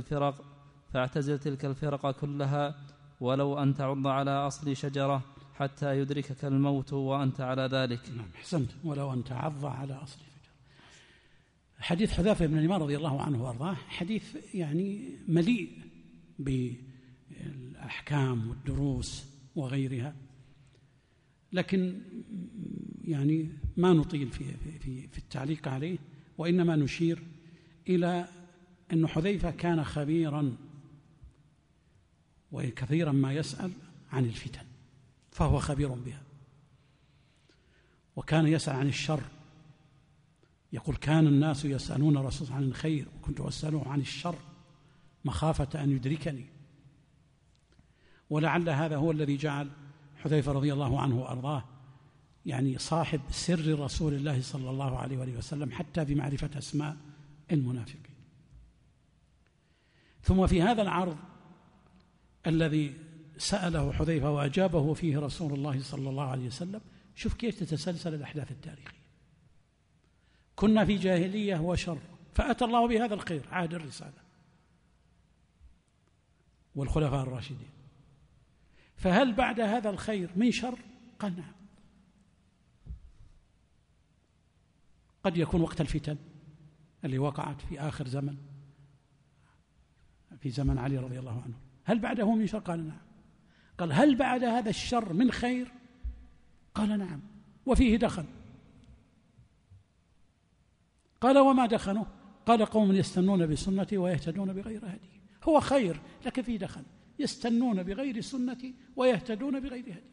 تلك الفرق كلها، ولو أن تعض على أصل شجرة حتى يدركك الموت وأنت على ذلك. نعم، حسنت، ولو أن تعض على أصل شجرة. حديث حذيفة بن اليمان رضي الله عنه وأرضاه حديث يعني مليء بالأحكام والدروس وغيرها، لكن يعني ما نطيل في التعليق عليه، وإنما نشير إلى أن حذيفة كان خبيرا وكثيرا ما يسأل عن الفتن، فهو خبير بها. وكان يسأل عن الشر، يقول: كان الناس يسألون الرسول عن الخير، وكنت أسأله عن الشر مخافة أن يدركني. ولعل هذا هو الذي جعل حذيفة رضي الله عنه وأرضاه يعني صاحب سر رسول الله صلى الله عليه وآله وسلم، حتى بمعرفة أسماء المنافقين. ثم في هذا العرض الذي سأله حذيفة وأجابه فيه رسول الله صلى الله عليه وسلم، شوف كيف تتسلسل الأحداث التاريخية. كنا في جاهلية وشر، فأتى الله بهذا الخير، عهد الرسالة والخلفاء الراشدين. فهل بعد هذا الخير من شر؟ قال: نعم. قد يكون وقت الفتن اللي وقعت في آخر زمن، في زمن علي رضي الله عنه، هل بعده من شر؟ قال: نعم. قال: هل بعد هذا الشر من خير؟ قال: نعم، وفيه دخن. قال: وما دخنه؟ قال: قوم يستنون بسنتي ويهتدون بغير هدي. هو خير لكن فيه دخن، يستنون بغير سنتي ويهتدون بغير هدي.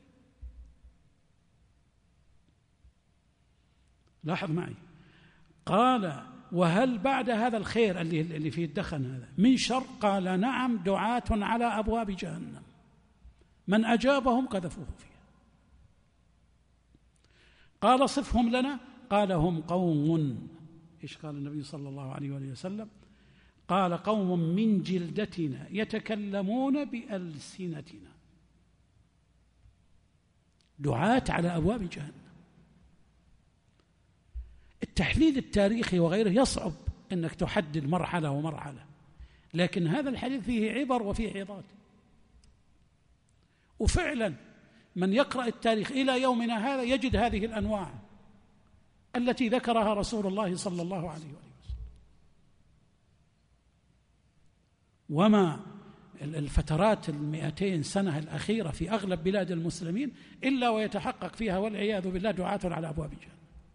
لاحظ معي، قال: وهل بعد هذا الخير اللي فيه الدخن هذا من شر؟ قال: نعم، دعاة على أبواب جهنم، من أجابهم قذفوه فيها. قال: صفهم لنا. قال: هم قوم، إيش قال النبي صلى الله عليه وآله وسلم؟ قال: قوم من جلدتنا يتكلمون بألسنتنا، دعاة على أبواب جهنم. التحديد التاريخي وغيره يصعب أنك تحدد مرحلة ومرحلة، لكن هذا الحديث فيه عبر وفيه عظات. وفعلا من يقرأ التاريخ إلى يومنا هذا يجد هذه الأنواع التي ذكرها رسول الله صلى الله عليه وسلم. وما الفترات 200 سنة الأخيرة في أغلب بلاد المسلمين إلا ويتحقق فيها والعياذ بالله دعاة على أبواب جهنم.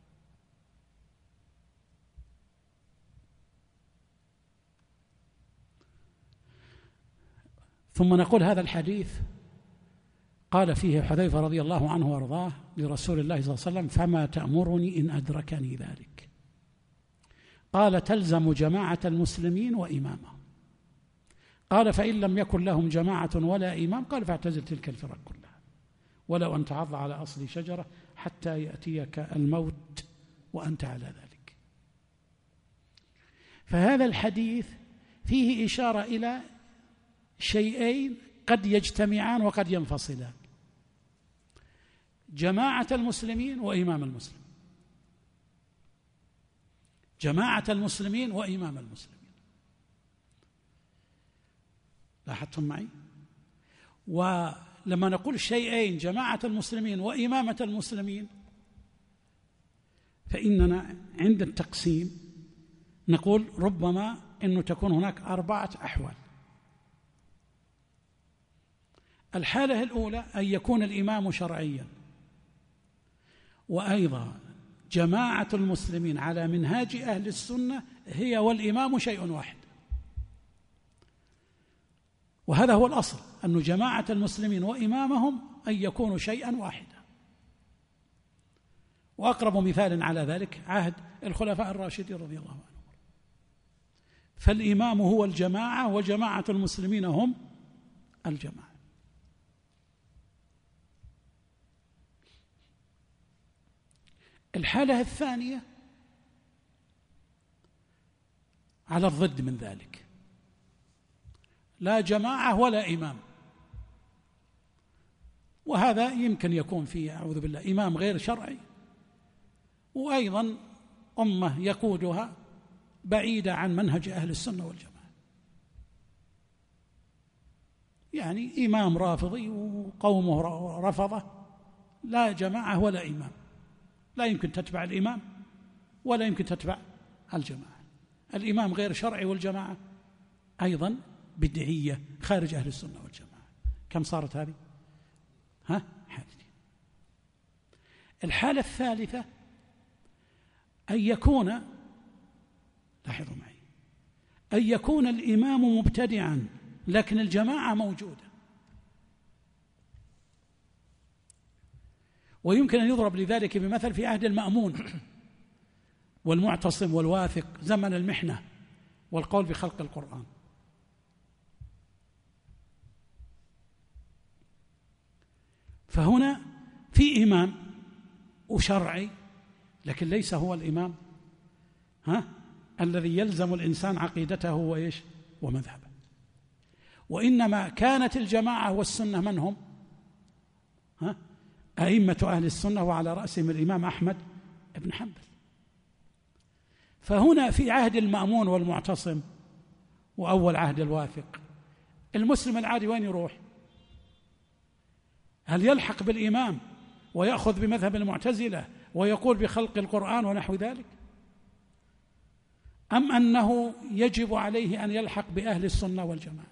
ثم نقول هذا الحديث قال فيه حذيفة رضي الله عنه وارضاه لرسول الله صلى الله عليه وسلم: فما تأمرني إن أدركني ذلك؟ قال: تلزم جماعة المسلمين وإمامهم. قال: فإن لم يكن لهم جماعة ولا إمام؟ قال: فاعتزل تلك الفرق كلها، ولو أن تعض على أصل شجرة حتى يأتيك الموت وأنت على ذلك. فهذا الحديث فيه إشارة إلى شيئين قد يجتمعان وقد ينفصلان: جماعة المسلمين وإمام المسلمين، جماعة المسلمين وإمام المسلمين. لاحظتم معي؟ ولما نقول شيئين: جماعة المسلمين وإمامة المسلمين، فإننا عند التقسيم نقول ربما أنه تكون هناك 4 أحوال. الحالة الأولى أن يكون الإمام شرعيا، وأيضا جماعة المسلمين على منهاج أهل السنة هي والإمام شيء واحد، وهذا هو الأصل، أن جماعة المسلمين وإمامهم أن يكونوا شيئا واحدا. وأقرب مثال على ذلك عهد الخلفاء الراشدين رضي الله عنهم، فالإمام هو الجماعة وجماعة المسلمين هم الجماعة. الحالة الثانية على الضد من ذلك: لا جماعة ولا إمام، وهذا يمكن يكون فيه أعوذ بالله إمام غير شرعي، وأيضا أمة يقودها بعيدة عن منهج أهل السنة والجماعة، يعني إمام رافضي وقومه رفضه، لا جماعة ولا إمام، لا يمكن تتبع الإمام ولا يمكن تتبع الجماعة. الإمام غير شرعي والجماعة أيضا بدعية خارج أهل السنة والجماعة. كم صارت هذه؟ حالتين. الحالة الثالثة أن يكون، لاحظوا معي، أن يكون الإمام مبتدعا لكن الجماعة موجودة. ويمكن أن يضرب لذلك بمثل في عهد المأمون والمعتصم والواثق زمن المحنة والقول بخلق القرآن. فهنا في إمام وشرعي، لكن ليس هو الإمام الذي يلزم الإنسان عقيدته وإيش ومذهبه، وإنما كانت الجماعة والسنة من هم؟ أئمة أهل السنة، وعلى رأسهم الإمام أحمد بن حنبل. فهنا في عهد المأمون والمعتصم وأول عهد الواثق، المسلم العادي وين يروح؟ هل يلحق بالإمام ويأخذ بمذهب المعتزلة ويقول بخلق القرآن ونحو ذلك، أم أنه يجب عليه أن يلحق بأهل السنة والجماعة؟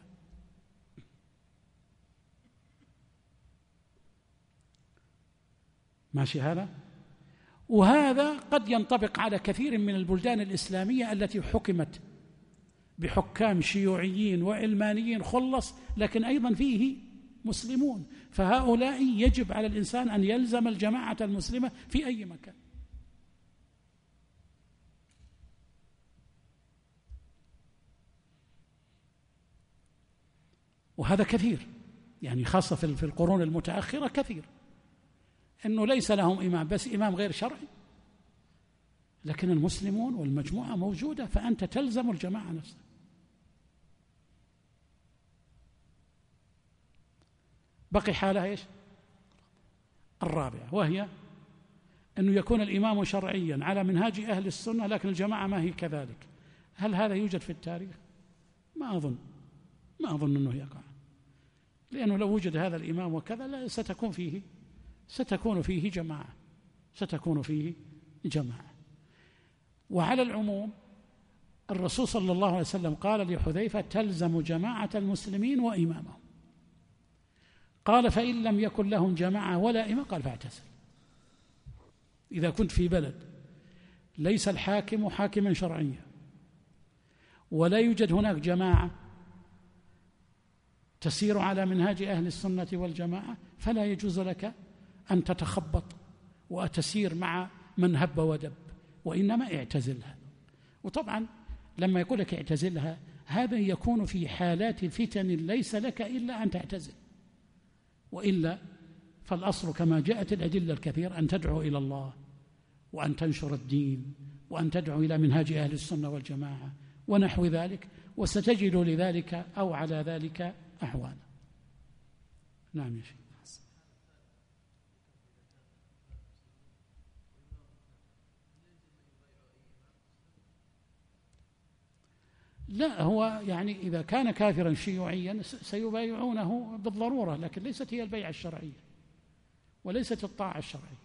ماشي هذا؟ وهذا قد ينطبق على كثير من البلدان الإسلامية التي حكمت بحكام شيوعيين وعلمانيين خلص، لكن أيضا فيه مسلمون، فهؤلاء يجب على الإنسان أن يلزم الجماعة المسلمة في أي مكان. وهذا كثير، يعني خاصة في القرون المتأخرة كثير، أنه ليس لهم إمام، بس إمام غير شرعي، لكن المسلمون والمجموعة موجودة، فأنت تلزم الجماعة نفسها. بقي حالة إيش؟ الرابعة، وهي أنه يكون الإمام شرعيا على منهاج أهل السنة لكن الجماعة ما هي كذلك. هل هذا يوجد في التاريخ؟ ما أظن أنه يقع، لأنه لو وجد هذا الإمام وكذا ستكون فيه جماعة. وعلى العموم الرسول صلى الله عليه وسلم قال لحذيفة: تلزم جماعة المسلمين وإمامهم. قال: فإن لم يكن لهم جماعة ولا إمام، قال: فاعتزل. إذا كنت في بلد ليس الحاكم حاكما شرعيا ولا يوجد هناك جماعة تسير على منهاج أهل السنة والجماعة، فلا يجوز لك أن تتخبط وتسير مع من هب ودب، وإنما اعتزلها. وطبعا لما يقول لك اعتزلها، هذا يكون في حالات فتن ليس لك إلا أن تعتزل، وإلا فالأصل كما جاءت الأدلة الكثير أن تدعو إلى الله وأن تنشر الدين وأن تدعو إلى منهاج أهل السنة والجماعة ونحو ذلك، وستجد لذلك أو على ذلك أحوالا. نعم يا شيخ. لا، هو يعني إذا كان كافرا شيوعيا سيبايعونه بالضرورة، لكن ليست هي البيعة الشرعية وليست الطاعة الشرعية.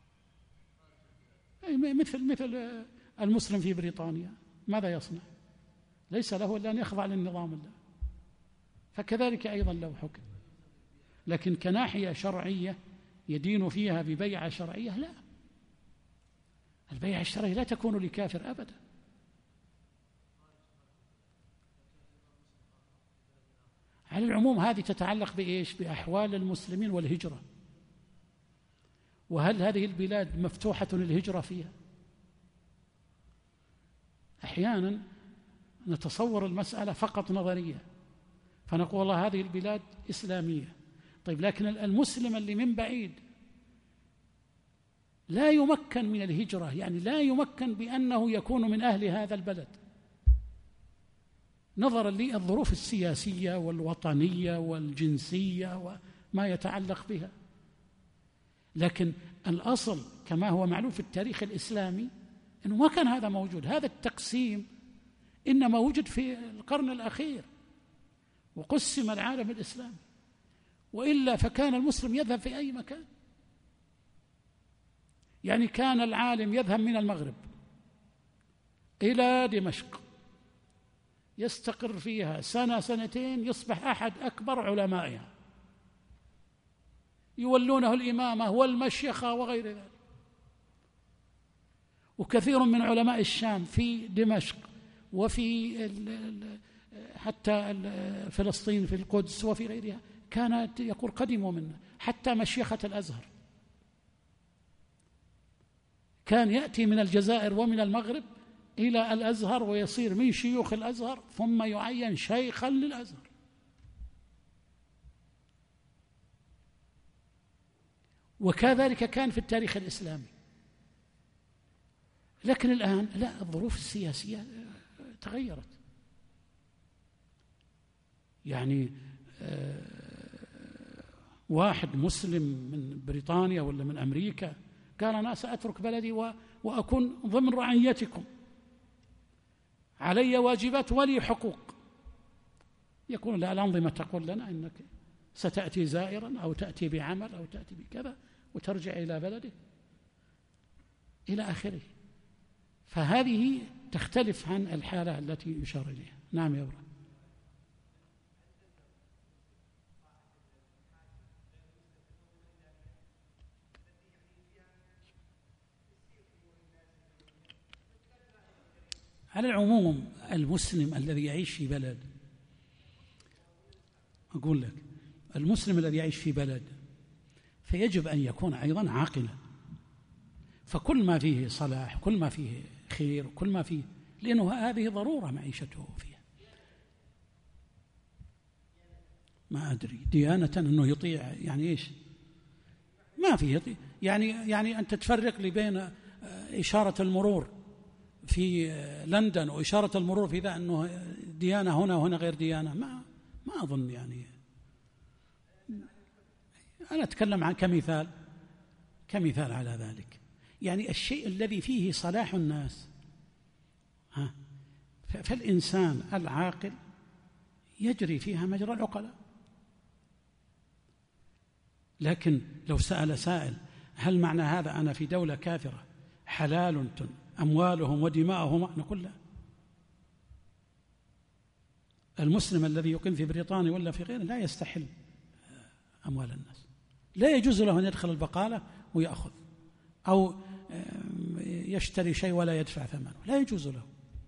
مثل المسلم في بريطانيا ماذا يصنع؟ ليس له إلا أن يخضع للنظام الله، فكذلك أيضا له حكم. لكن كناحية شرعية يدين فيها ببيعة شرعية، لا، البيعة الشرعية لا تكون لكافر أبدا. على العموم هذه تتعلق بإيش؟ بأحوال المسلمين والهجرة، وهل هذه البلاد مفتوحة للهجرة فيها؟ أحيانا نتصور المسألة فقط نظرية، فنقول والله هذه البلاد إسلامية، طيب لكن المسلم اللي من بعيد لا يمكن من الهجرة، يعني لا يمكن بأنه يكون من أهل هذا البلد نظرا للظروف السياسية والوطنية والجنسية وما يتعلق بها. لكن الأصل كما هو معلوم في التاريخ الإسلامي أنه ما كان هذا موجود. هذا التقسيم إنما وجد في القرن الأخير وقسم العالم الإسلامي، وإلا فكان المسلم يذهب في أي مكان. يعني كان العالم يذهب من المغرب إلى دمشق، يستقر فيها سنة سنتين، يصبح أحد أكبر علمائها، يولونه الإمامة والمشيخة وغير ذلك. وكثير من علماء الشام في دمشق وفي حتى فلسطين في القدس وفي غيرها كانت يقول قدموا منا، حتى مشيخة الأزهر كان يأتي من الجزائر ومن المغرب إلى الأزهر ويصير من شيوخ الأزهر ثم يعين شيخا للأزهر. وكذلك كان في التاريخ الإسلامي. لكن الآن لا، الظروف السياسية تغيرت. يعني واحد مسلم من بريطانيا ولا من أمريكا قال أنا سأترك بلدي وأكون ضمن رعيتكم، علي واجبات ولي حقوق. يكون لا، الأنظمة تقول لنا إنك ستأتي زائرا أو تأتي بعمل أو تأتي بكذا وترجع إلى بلدك إلى آخره. فهذه تختلف عن الحالة التي يشار إليها. نعم يا إبراهيم. على العموم المسلم الذي يعيش في بلد، أقول لك المسلم الذي يعيش في بلد فيجب أن يكون أيضا عاقلا، فكل ما فيه صلاح، كل ما فيه خير، كل ما فيه، لأنه هذه ضرورة معيشته فيها. ما أدري ديانة أنه يطيع يعني إيش؟ ما فيه يطيع. يعني أنت تفرق لي بين إشارة المرور في لندن وإشارة المرور في ذا أنه ديانة هنا وهنا غير ديانة، ما أظن. يعني أنا أتكلم عن كمثال على ذلك. يعني الشيء الذي فيه صلاح الناس فالإنسان العاقل يجري فيها مجرى العقلاء. لكن لو سأل سائل هل معنى هذا أنا في دولة كافرة حلال أموالهم ودماءهم؟ نقول لا. المسلم الذي يقيم في بريطانيا ولا في غيره لا يستحل أموال الناس، لا يجوز له أن يدخل البقالة ويأخذ أو يشتري شيء ولا يدفع ثمنه، لا يجوز له.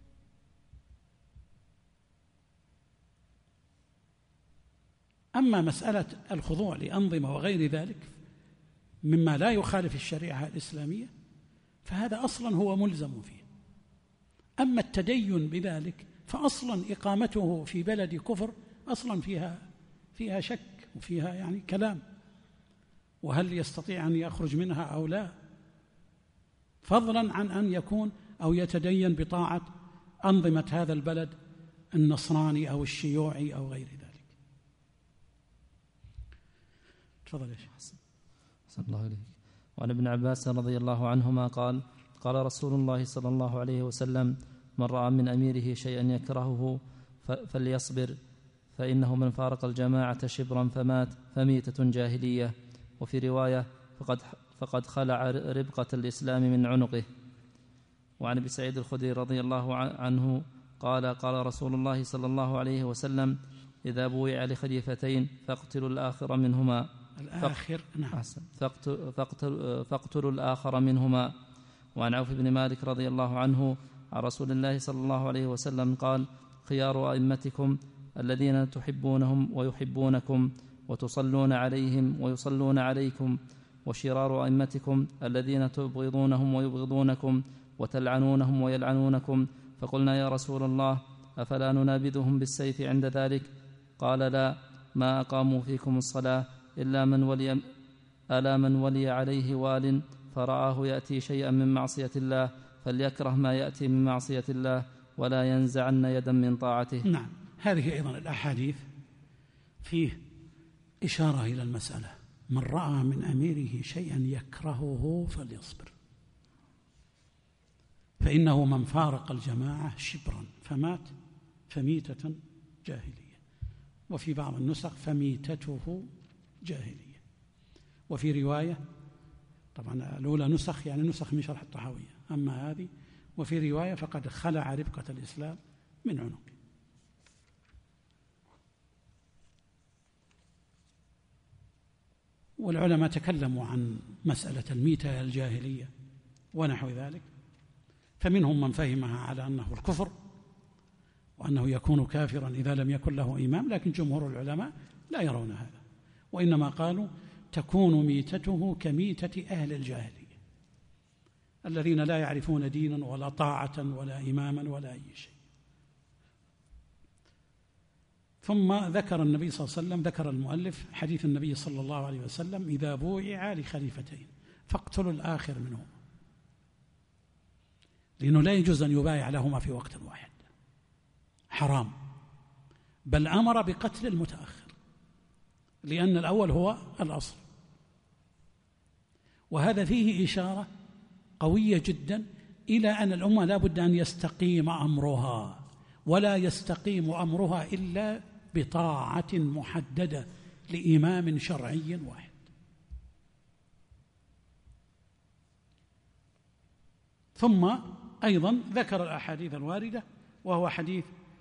أما مسألة الخضوع لأنظمة وغير ذلك مما لا يخالف الشريعة الإسلامية فهذا أصلا هو ملزم فيه. أما التدين بذلك فأصلا إقامته في بلد كفر أصلا فيها شك وفيها يعني كلام، وهل يستطيع أن يخرج منها أو لا، فضلا عن أن يكون أو يتدين بطاعة أنظمة هذا البلد النصراني أو الشيوعي أو غير ذلك. تفضل يا شيخ. أحسن الله إليك. وعن ابن عباس رضي الله عنهما قال قال رسول الله صلى الله عليه وسلم من رأى من أميره شيئا يكرهه فليصبر فإنه من فارق الجماعة شبرا فمات فميتة جاهلية. وفي رواية فقد خلع ربقة الإسلام من عنقه. وعن ابي سعيد الخدري رضي الله عنه قال قال رسول الله صلى الله عليه وسلم إذا بويع لخليفتين فاقتلوا الآخر منهما فاقتلوا الآخر منهما. وعن عوف بن مالك رضي الله عنه عن رسول الله صلى الله عليه وسلم قال خيار أئمتكم الذين تحبونهم ويحبونكم وتصلون عليهم ويصلون عليكم وشرار أئمتكم الذين تبغضونهم ويبغضونكم وتلعنونهم ويلعنونكم. فقلنا يا رسول الله أفلا ننابذهم بالسيف عند ذلك؟ قال لا ما أقاموا فيكم الصلاة إلا من ولي عليه وال فرآه يأتي شيئا من معصية الله فليكره ما يأتي من معصية الله ولا ينزعن يدا من طاعته. نعم، هذه أيضا الأحاديث فيه إشارة إلى المسألة من رأى من أميره شيئا يكرهه فليصبر فإنه من فارق الجماعة شبرا فمات فميتة جاهلية. وفي بعض النسخ فميتته جاهلية. وفي رواية، طبعا الأولى نسخ يعني نسخ من شرح الطحاوية، أما هذه وفي رواية فقد خلع ربقة الإسلام من عنقه. والعلماء تكلموا عن مسألة الميتة الجاهلية ونحو ذلك، فمنهم من فهمها على أنه الكفر وأنه يكون كافرا إذا لم يكن له إمام، لكن جمهور العلماء لا يرون هذا، وإنما قالوا تكون ميتته كميتة أهل الجاهلية الذين لا يعرفون دينا ولا طاعة ولا إماما ولا أي شيء. ثم ذكر النبي صلى الله عليه وسلم، ذكر المؤلف حديث النبي صلى الله عليه وسلم إذا بويع لخليفتين فاقتلوا الآخر منهما، لأنه لا يجوز أن يبايع لهما في وقت واحد، حرام، بل أمر بقتل المتأخر لأن الأول هو الأصل. وهذا فيه إشارة قوية جدا إلى أن الأمة لا بد أن يستقيم أمرها، ولا يستقيم أمرها إلا بطاعة محددة لإمام شرعي واحد. ثم أيضا ذكر الأحاديث الواردة، وهو حديث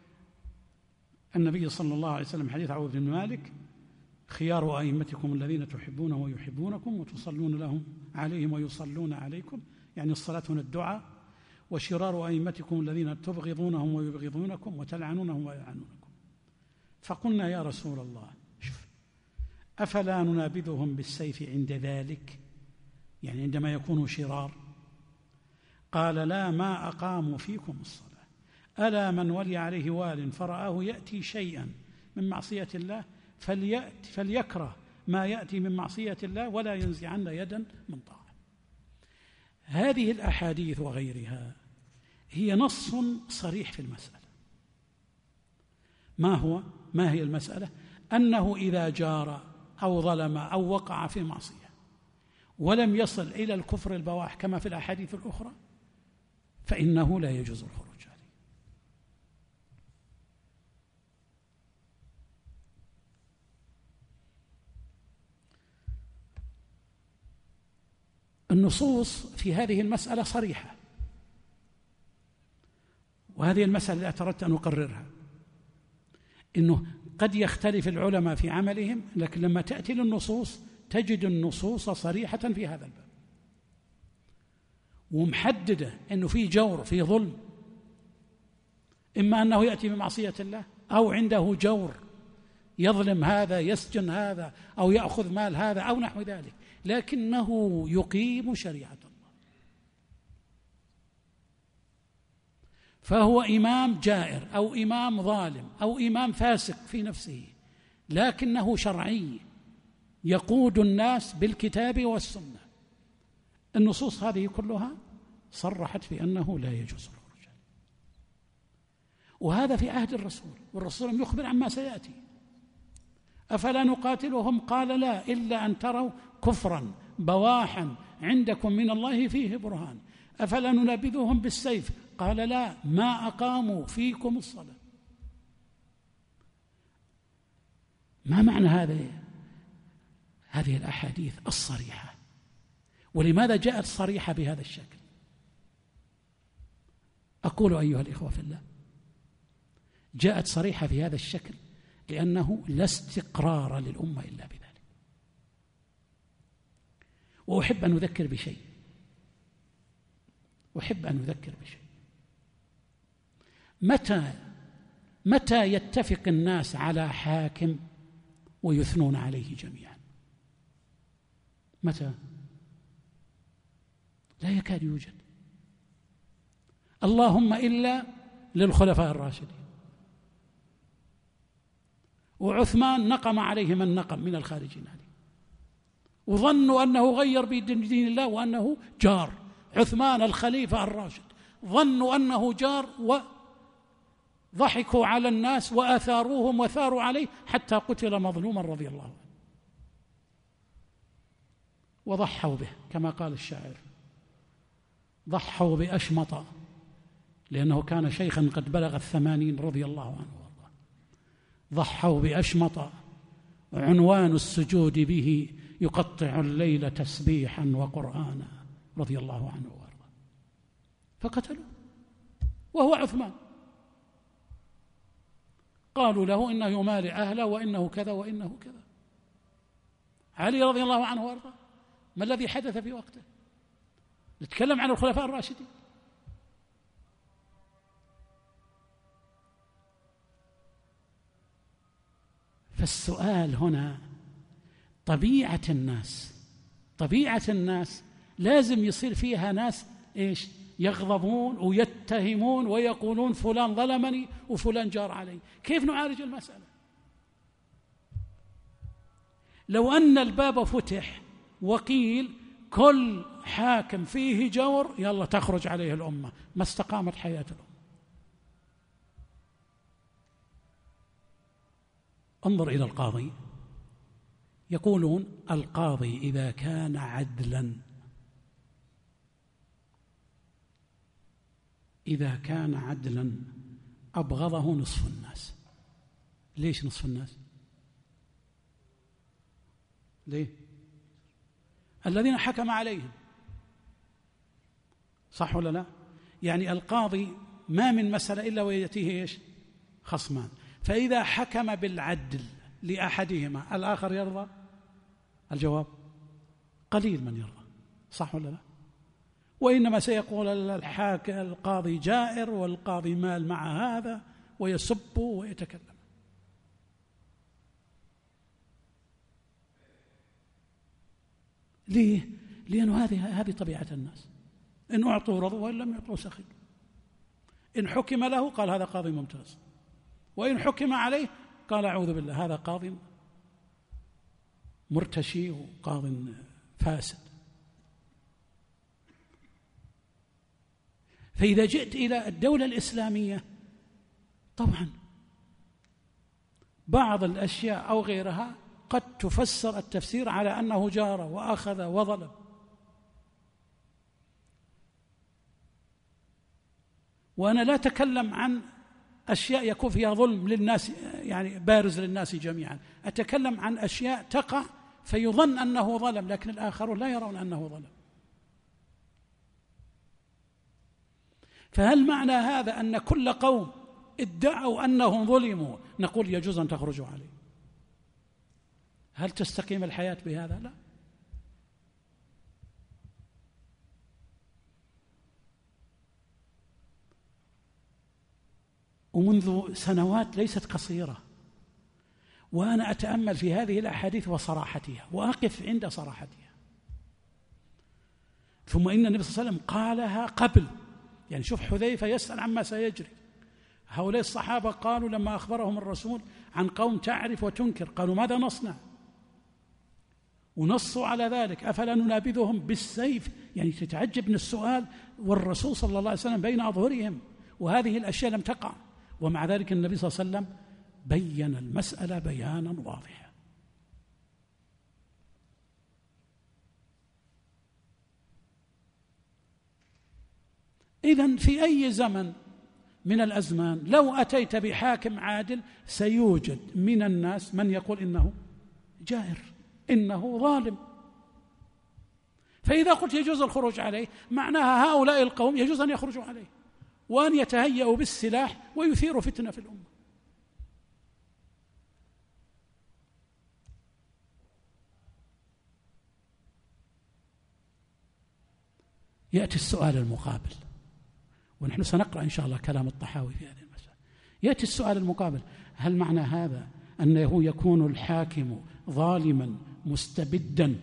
النبي صلى الله عليه وسلم، حديث عوف بن مالك خيار أئمتكم الذين تحبونهم ويحبونكم وتصلون لهم عليهم ويصلون عليكم، يعني الصلاة هنا الدعاء. وشرار أئمتكم الذين تبغضونهم ويبغضونكم وتلعنونهم ويلعنونكم. فقلنا يا رسول الله شوف أفلا ننابذهم بالسيف عند ذلك، يعني عندما يكونوا شرار؟ قال لا ما أقاموا فيكم الصلاة ألا من ولي عليه وال فرآه يأتي شيئا من معصية الله فليكره ما يأتي من معصية الله ولا ينزعن يدا من طاعة. هذه الأحاديث وغيرها هي نص صريح في المسألة. ما هي المسألة؟ أنه إذا جار أو ظلم أو وقع في معصية ولم يصل إلى الكفر البواح كما في الأحاديث الأخرى فإنه لا يجوز الخروج عليه. النصوص في هذه المسألة صريحة، وهذه المسألة التي أردت أن أقررها، إنه قد يختلف العلماء في عملهم، لكن لما تأتي للنصوص تجد النصوص صريحة في هذا الباب ومحددة أنه في جور في ظلم، إما أنه يأتي بمعصية الله أو عنده جور يظلم هذا يسجن هذا أو يأخذ مال هذا أو نحو ذلك، لكنه يقيم شريعة الله. فهو إمام جائر أو إمام ظالم أو إمام فاسق في نفسه، لكنه شرعي يقود الناس بالكتاب والسنة. النصوص هذه كلها صرحت في أنه لا يجوز الخروج، وهذا في عهد الرسول، والرسول يخبر عما سيأتي. أفلا نقاتلهم؟ قال لا، إلا أن تروا كفرا بواحا عندكم من الله فيه برهان. أفلا ننابذهم بالسيف؟ قال لا، ما أقاموا فيكم الصلاة. ما معنى هذه الأحاديث الصريحة؟ ولماذا جاءت صريحة بهذا الشكل؟ أقول أيها الإخوة في الله، جاءت صريحة في هذا الشكل لأنه لا استقرار للأمة إلا بذلك. وأحب أن أذكر بشيء. متى يتفق الناس على حاكم ويثنون عليه جميعا؟ متى؟ لا يكاد يوجد، اللهم إلا للخلفاء الراشدين. وعثمان نقم عليه من نقم من الخارجين عليه، وظنوا أنه غير بدين الله وأنه جار. عثمان الخليفة الراشد ظنوا أنه جار، وضحكوا على الناس وآثاروهم وثاروا عليه حتى قتل مظلوما رضي الله عنه. وضحوا به كما قال الشاعر: ضحوا بأشمط، لأنه كان شيخا قد بلغ 80 رضي الله عنه وارضاه. ضحوا بأشمط عنوان السجود به يقطع الليل تسبيحا وقرآنا رضي الله عنه وارضاه. فقتلوا وهو عثمان. قالوا له إنه يمالي أهله وإنه كذا وإنه كذا. علي رضي الله عنه وارضاه، ما الذي حدث في وقته؟ نتكلم عن الخلفاء الراشدين. فالسؤال هنا طبيعة الناس لازم يصير فيها ناس إيش؟ يغضبون ويتهمون ويقولون فلان ظلمني وفلان جار علي. كيف نعالج المسألة؟ لو أن الباب فتح وقيل كل حاكم فيه جور يلا تخرج عليه الأمة، ما استقامت حياة الأمة. انظر إلى القاضي، يقولون القاضي إذا كان عدلا أبغضه نصف الناس. ليش نصف الناس؟ ليه؟ الذين حكم عليهم، صح ولا لا؟ يعني القاضي ما من مسألة إلا ويأتيه إيش؟ خصمان، فإذا حكم بالعدل لأحدهما الآخر يرضى؟ الجواب قليل من يرضى، صح ولا لا؟ وإنما سيقول القاضي جائر والقاضي مال مع هذا ويسب ويتكلم. ليه؟ لأنه هذه طبيعة الناس، إن أعطوا رضوا وإن لم يعطوا سخطوا. إن حكم له قال هذا قاضي ممتاز، وإن حكم عليه قال أعوذ بالله هذا قاضي مرتشي وقاضي فاسد. فإذا جئت إلى الدولة الإسلامية طبعا بعض الأشياء أو غيرها قد تفسر التفسير على أنه جار وأخذ وظلم. وأنا لا أتكلم عن أشياء يكون فيها ظلم للناس يعني بارز للناس جميعا، أتكلم عن أشياء تقع فيظن أنه ظلم لكن الآخرون لا يرون أنه ظلم. فهل معنى هذا أن كل قوم ادعوا أنهم ظلموا نقول يجوز أن تخرجوا عليه؟ هل تستقيم الحياة بهذا؟ لا. ومنذ سنوات ليست قصيرة وأنا أتأمل في هذه الأحاديث وصراحتها وأقف عند صراحتها. ثم إن النبي صلى الله عليه وسلم قالها قبل، يعني شوف حذيفة يسأل عما سيجري. هؤلاء الصحابة قالوا لما أخبرهم الرسول عن قوم تعرف وتنكر قالوا ماذا نصنع؟ ونصوا على ذلك أفلا ننابذهم بالسيف؟ يعني تتعجب من السؤال والرسول صلى الله عليه وسلم بين أظهرهم وهذه الأشياء لم تقع، ومع ذلك النبي صلى الله عليه وسلم بين المسألة بيانا واضحا. إذن في أي زمن من الأزمان لو أتيت بحاكم عادل سيوجد من الناس من يقول إنه جائر، إنه ظالم. فإذا قلت يجوز الخروج عليه معناها هؤلاء القوم يجوز أن يخرجوا عليه وأن يتهيأوا بالسلاح ويثيروا فتنة في الأمة. يأتي السؤال المقابل، ونحن سنقرأ إن شاء الله كلام الطحاوي في هذه المسألة. يأتي السؤال المقابل: هل معنى هذا أنه يكون الحاكم ظالما مستبدا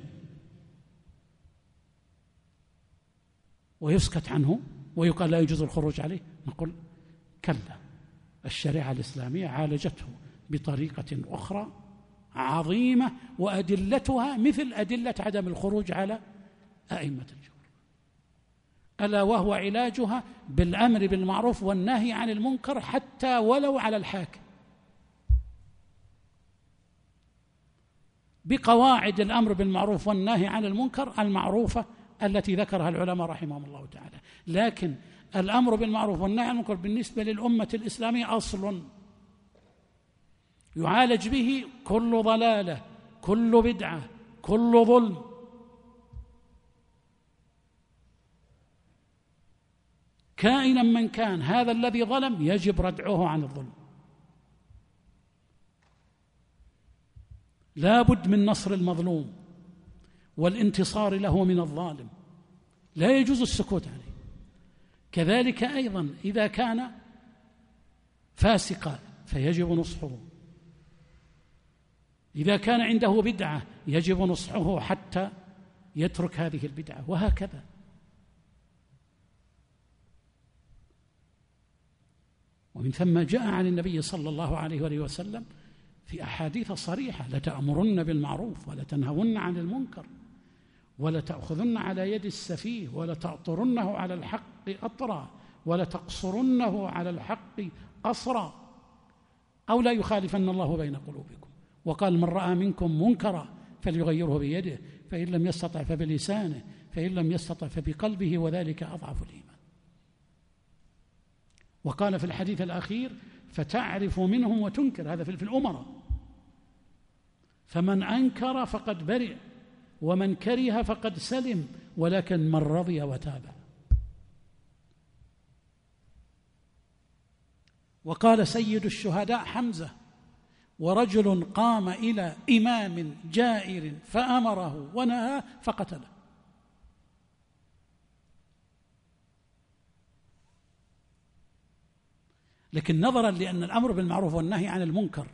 ويسكت عنه ويقال لا يجوز الخروج عليه؟ نقول كلا، الشريعة الإسلامية عالجته بطريقة أخرى عظيمة، وأدلتها مثل أدلة عدم الخروج على أئمة الجور، ألا وهو علاجها بالأمر بالمعروف والنهي عن المنكر حتى ولو على الحاكم، بقواعد الأمر بالمعروف والنهي عن المنكر المعروفة التي ذكرها العلماء رحمهم الله تعالى. لكن الأمر بالمعروف والنهي عن المنكر بالنسبة للأمة الإسلامية أصل يعالج به كل ضلالة، كل بدعة، كل ظلم. كائنا من كان هذا الذي ظلم يجب ردعه عن الظلم، لا بد من نصر المظلوم والانتصار له من الظالم، لا يجوز السكوت عليه. كذلك أيضا إذا كان فاسقا فيجب نصحه، إذا كان عنده بدعة يجب نصحه حتى يترك هذه البدعة، وهكذا. ومن ثم جاء عن النبي صلى الله عليه وآله وسلم في أحاديث صريحة: لتأمرن بالمعروف ولتنهون عن المنكر ولتأخذن على يد السفيه ولتأطرنه على الحق أطرا ولتقصرنه على الحق قصرا أو لا يخالفن الله بين قلوبكم. وقال: من رأى منكم منكرا فليغيره بيده، فإن لم يستطع فبلسانه، فإن لم يستطع فبقلبه، وذلك أضعف الإيمان. وقال في الحديث الأخير: فتعرف منهم وتنكر، هذا في الأمراء، فمن أنكر فقد برئ ومن كره فقد سلم، ولكن من رضي وتابع. وقال سيد الشهداء حمزة: ورجل قام إلى إمام جائر فأمره ونهاه فقتله. لكن نظرا لأن الأمر بالمعروف والنهي عن المنكر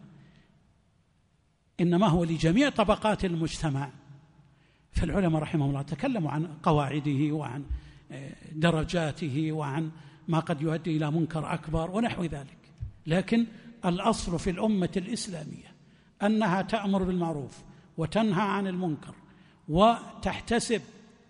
إنما هو لجميع طبقات المجتمع، فالعلماء رحمهم الله تكلموا عن قواعده وعن درجاته وعن ما قد يؤدي إلى منكر أكبر ونحو ذلك. لكن الأصل في الأمة الإسلامية أنها تأمر بالمعروف وتنهى عن المنكر وتحتسب.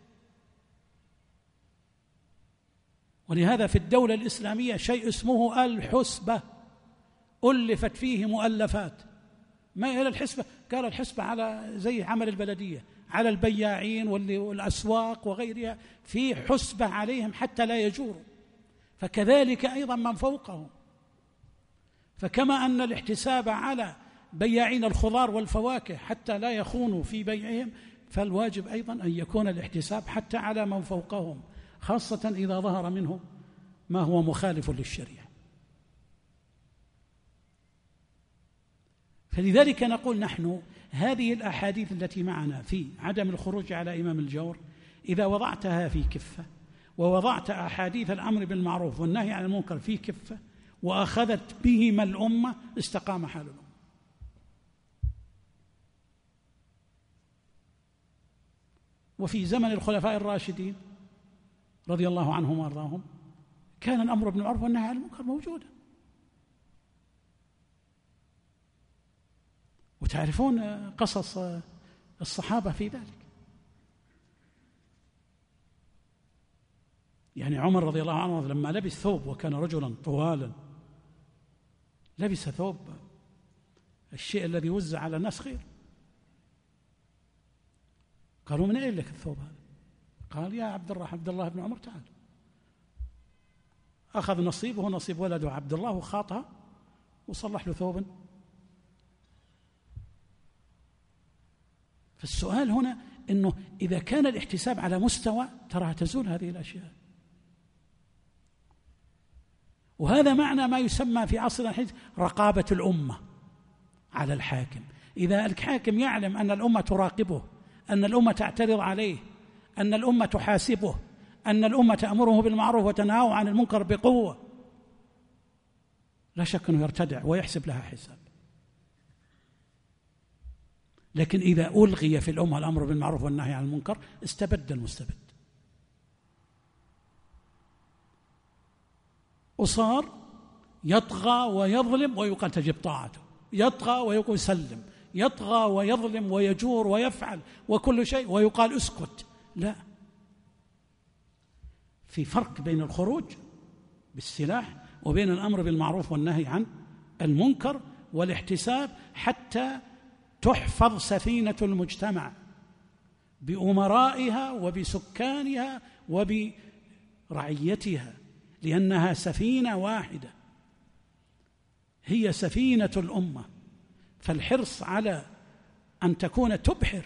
ولهذا في الدولة الإسلامية شيء اسمه الحسبة، ألفت فيه مؤلفات. ما هي الحسبة؟ قال الحسبة على زي عمل البلدية، على البياعين والأسواق وغيرها، في حسبة عليهم حتى لا يجوروا، فكذلك أيضا من فوقهم. فكما أن الاحتساب على بياعين الخضار والفواكه حتى لا يخونوا في بيعهم، فالواجب أيضا أن يكون الاحتساب حتى على من فوقهم، خاصة إذا ظهر منه ما هو مخالف للشريعة. فلذلك نقول نحن هذه الأحاديث التي معنا في عدم الخروج على إمام الجور، إذا وضعتها في كفة ووضعت أحاديث الأمر بالمعروف والنهي عن المنكر في كفة وأخذت بهما الأمة، استقام حال الأمة. وفي زمن الخلفاء الراشدين رضي الله عنهم وارضاهم كان الأمر بالمعروف والنهي عن المنكر موجودا، وتعرفون قصص الصحابة في ذلك. يعني عمر رضي الله عنه لما لبس ثوب وكان رجلا طوالا، لبس ثوب، الشيء الذي وزع على الناس خير. قالوا: من أين لك الثوب هذا؟ قال: يا عبد الله بن عمر تعال. أخذ نصيبه ونصيب ولده عبد الله وخاطها وصلح له ثوبا. فالسؤال هنا أنه إذا كان الاحتساب على مستوى ترى تزول هذه الأشياء. وهذا معنى ما يسمى في عصرنا الحديث رقابة الأمة على الحاكم. إذا الحاكم يعلم أن الأمة تراقبه، أن الأمة تعترض عليه، أن الأمة تحاسبه، أن الأمة تأمره بالمعروف وتنهاه عن المنكر بقوة، لا شك أنه يرتدع ويحسب لها حساب. لكن إذا ألغي في الأمة الأمر بالمعروف والنهي عن المنكر استبد المستبد، وصار يطغى ويظلم ويقال تجب طاعته، يطغى ويقول سلم، يطغى ويظلم ويجور ويفعل وكل شيء ويقال اسكت. لا، في فرق بين الخروج بالسلاح وبين الأمر بالمعروف والنهي عن المنكر والاحتساب حتى تحفظ سفينة المجتمع بأمرائها وبسكانها وبرعيتها، لأنها سفينة واحدة هي سفينة الأمة. فالحرص على أن تكون تبحر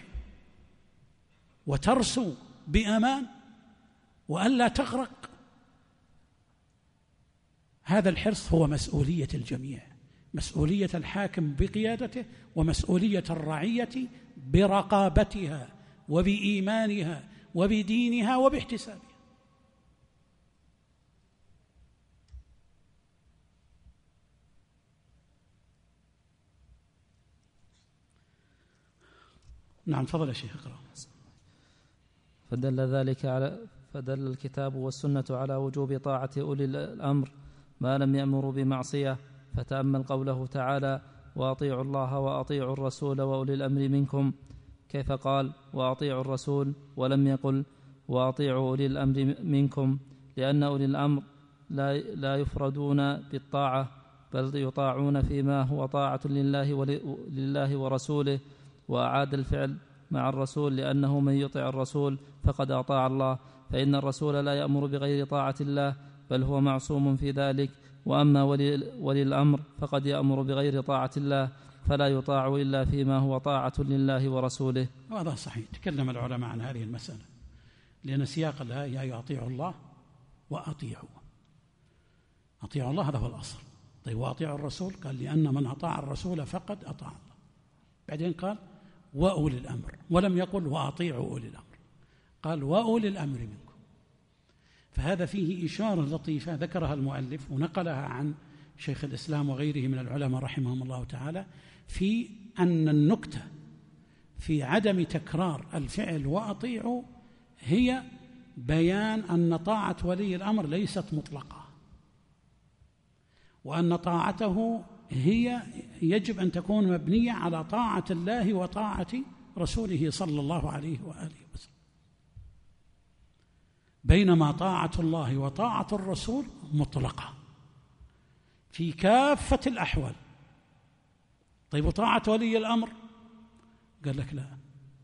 وترسو بأمان وألا تغرق، هذا الحرص هو مسؤولية الجميع، مسؤولية الحاكم بقيادته ومسؤولية الرعية برقابتها وبإيمانها وبدينها وباحتسابها. نعم، تفضل يا شيخ اقرأ. فدل الكتاب والسنة على وجوب طاعة أولي الأمر ما لم يأمروا بمعصية. فتأمل قوله تعالى: وأطيعوا الله وأطيعوا الرسول وأولي الأمر منكم، كيف قال وأطيعوا الرسول ولم يقل وأطيعوا أولي الأمر منكم؟ لأن أولي الأمر لا يفردون بالطاعة، بل يطاعون فيما هو طاعة لله ورسوله. وأعاد الفعل مع الرسول، لأنه من يطع الرسول فقد أطاع الله، فإن الرسول لا يأمر بغير طاعة الله، بل هو معصوم في ذلك. وأما ولي الأمر فقد يأمر بغير طاعة الله، فلا يطاع إلا فيما هو طاعة لله ورسوله. هذا صحيح، تكلم العلماء عن هذه المسألة، لأن سياق الآية أطيعوا الله وأطيعوا الله، هذا هو الأصل. طيب وأطيعوا الرسول، قال لأن من أطاع الرسول فقد أطاع الله. بعدين قال وأولي الأمر، ولم يقل وأطيعوا أولي الأمر، قال وأولي الأمر منكم. فهذا فيه إشارة لطيفة ذكرها المؤلف ونقلها عن شيخ الإسلام وغيره من العلماء رحمهم الله تعالى، في أن النكتة في عدم تكرار الفعل وأطيعوا هي بيان أن طاعة ولي الأمر ليست مطلقة، وأن طاعته هي يجب أن تكون مبنية على طاعة الله وطاعة رسوله صلى الله عليه وآله وسلم، بينما طاعة الله وطاعة الرسول مطلقة في كافة الأحوال. طيب وطاعة ولي الأمر؟ قال لك لا،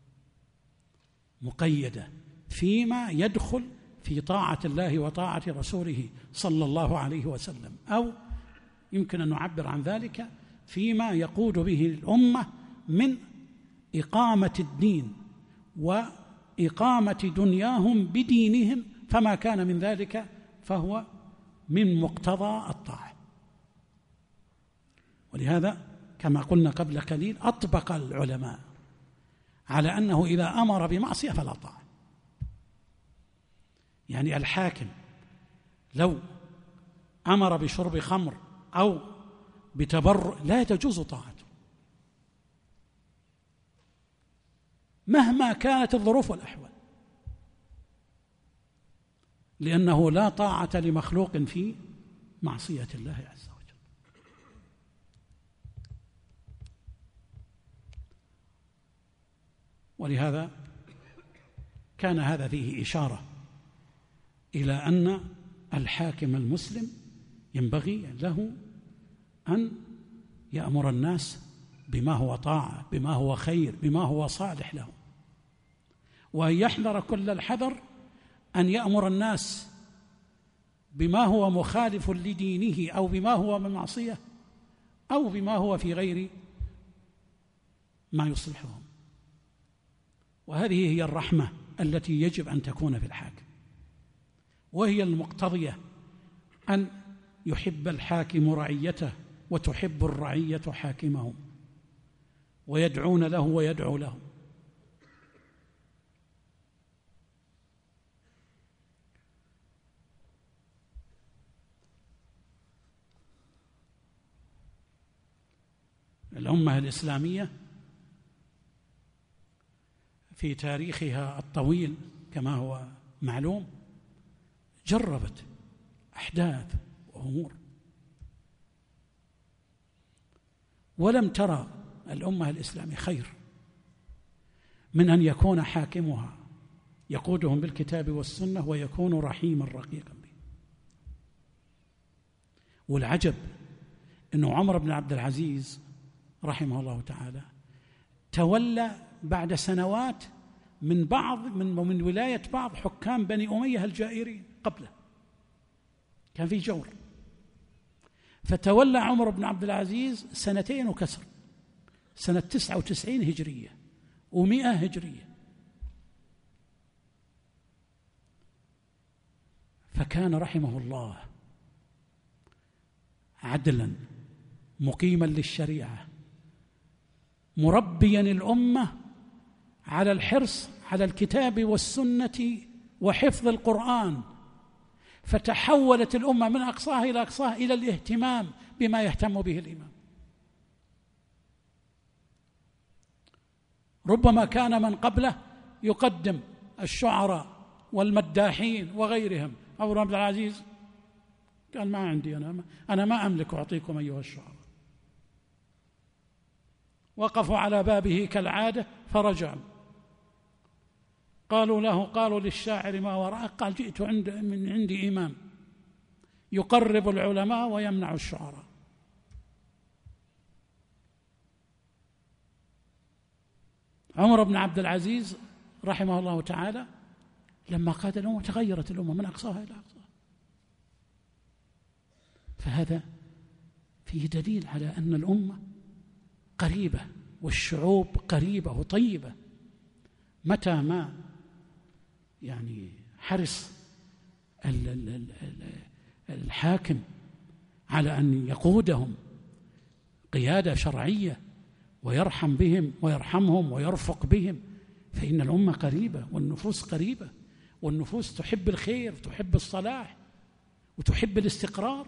مقيدة فيما يدخل في طاعة الله وطاعة رسوله صلى الله عليه وسلم، أو يمكن أن نعبر عن ذلك فيما يقود به الأمة من إقامة الدين وإقامة دنياهم بدينهم، فما كان من ذلك فهو من مقتضى الطاعة. ولهذا كما قلنا قبل قليل أطبق العلماء على أنه إذا أمر بمعصية فلا طاعة. يعني الحاكم لو أمر بشرب خمر أو بتبرع لا تجوز طاعته مهما كانت الظروف والأحوال، لأنه لا طاعة لمخلوق في معصية الله عز وجل. ولهذا كان هذا فيه إشارة إلى أن الحاكم المسلم ينبغي له أن يأمر الناس بما هو طاعة، بما هو خير، بما هو صالح له، وأن يحذر كل الحذر أن يأمر الناس بما هو مخالف لدينه أو بما هو من معصية أو بما هو في غير ما يصلحهم. وهذه هي الرحمة التي يجب أن تكون في الحاكم، وهي المقتضية أن يحب الحاكم رعيته وتحب الرعية حاكمهم، ويدعون له ويدعو لهم. الأمة الإسلامية في تاريخها الطويل كما هو معلوم جربت أحداث وأمور، ولم ترى الأمة الإسلامية خير من أن يكون حاكمها يقودهم بالكتاب والسنة ويكون رحيما رقيقا به. والعجب أنه عمر بن عبد العزيز رحمه الله تعالى تولى بعد سنوات من ولاية بعض حكام بني أمية الجائرين قبله، كان في جور، فتولى عمر بن عبد العزيز 2 وكسر، سنة 99 هجرية و100 هجرية، فكان رحمه الله عدلا مقيما للشريعة، مربيا الأمة على الحرص على الكتاب والسنة وحفظ القرآن، فتحولت الأمة من أقصاها إلى أقصاها إلى الاهتمام بما يهتم به الإمام. ربما كان من قبله يقدم الشعراء والمداحين وغيرهم، عمر بن عبد العزيز قال ما عندي، أنا ما أملك أعطيكم أيها الشعراء. وقفوا على بابه كالعادة فرجعوا، قالوا للشاعر ما وراءك؟ قال جئت من عندي إمام يقرب العلماء ويمنع الشعراء. عمر بن عبد العزيز رحمه الله تعالى لما قاد الأمة تغيرت الأمة من أقصاها إلى أقصاها. فهذا فيه دليل على أن الأمة قريبة والشعوب قريبة وطيبة، متى ما حرص الحاكم على أن يقودهم قيادة شرعية ويرحم بهم ويرحمهم ويرفق بهم، فإن الأمة قريبة والنفوس قريبة، والنفوس تحب الخير، تحب الصلاح، وتحب الاستقرار.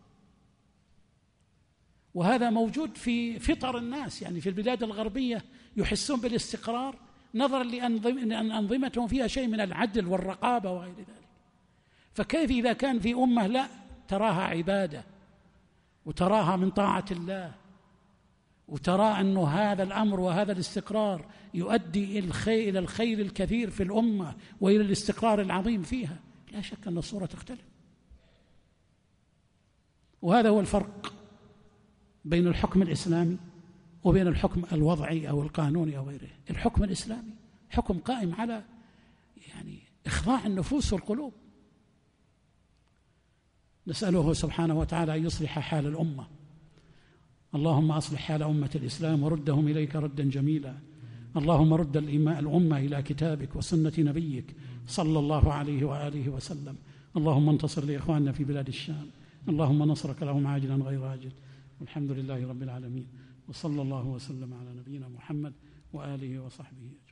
وهذا موجود في فطر الناس، في البلاد الغربية يحسون بالاستقرار نظرا لأن أنظمتهم فيها شيء من العدل والرقابة وغير ذلك. فكيف إذا كان في أمة لا تراها عبادة وتراها من طاعة الله، وترى أن هذا الأمر وهذا الاستقرار يؤدي إلى الخير الكثير في الأمة وإلى الاستقرار العظيم فيها، لا شك أن الصورة تختلف. وهذا هو الفرق بين الحكم الإسلامي وبين الحكم الوضعي أو القانوني أو غيره. الحكم الإسلامي حكم قائم على إخضاع النفوس والقلوب. نسأله سبحانه وتعالى أن يصلح حال الأمة. اللهم أصلح حال أمة الإسلام وردهم إليك ردا جميلا. اللهم رد الأمة إلى كتابك وسنة نبيك صلى الله عليه وآله وسلم. اللهم انتصر لإخواننا في بلاد الشام، اللهم نصرك لهم عاجلا غير عاجل. والحمد لله رب العالمين، وصلى الله وسلم على نبينا محمد وآله وصحبه أجمعين.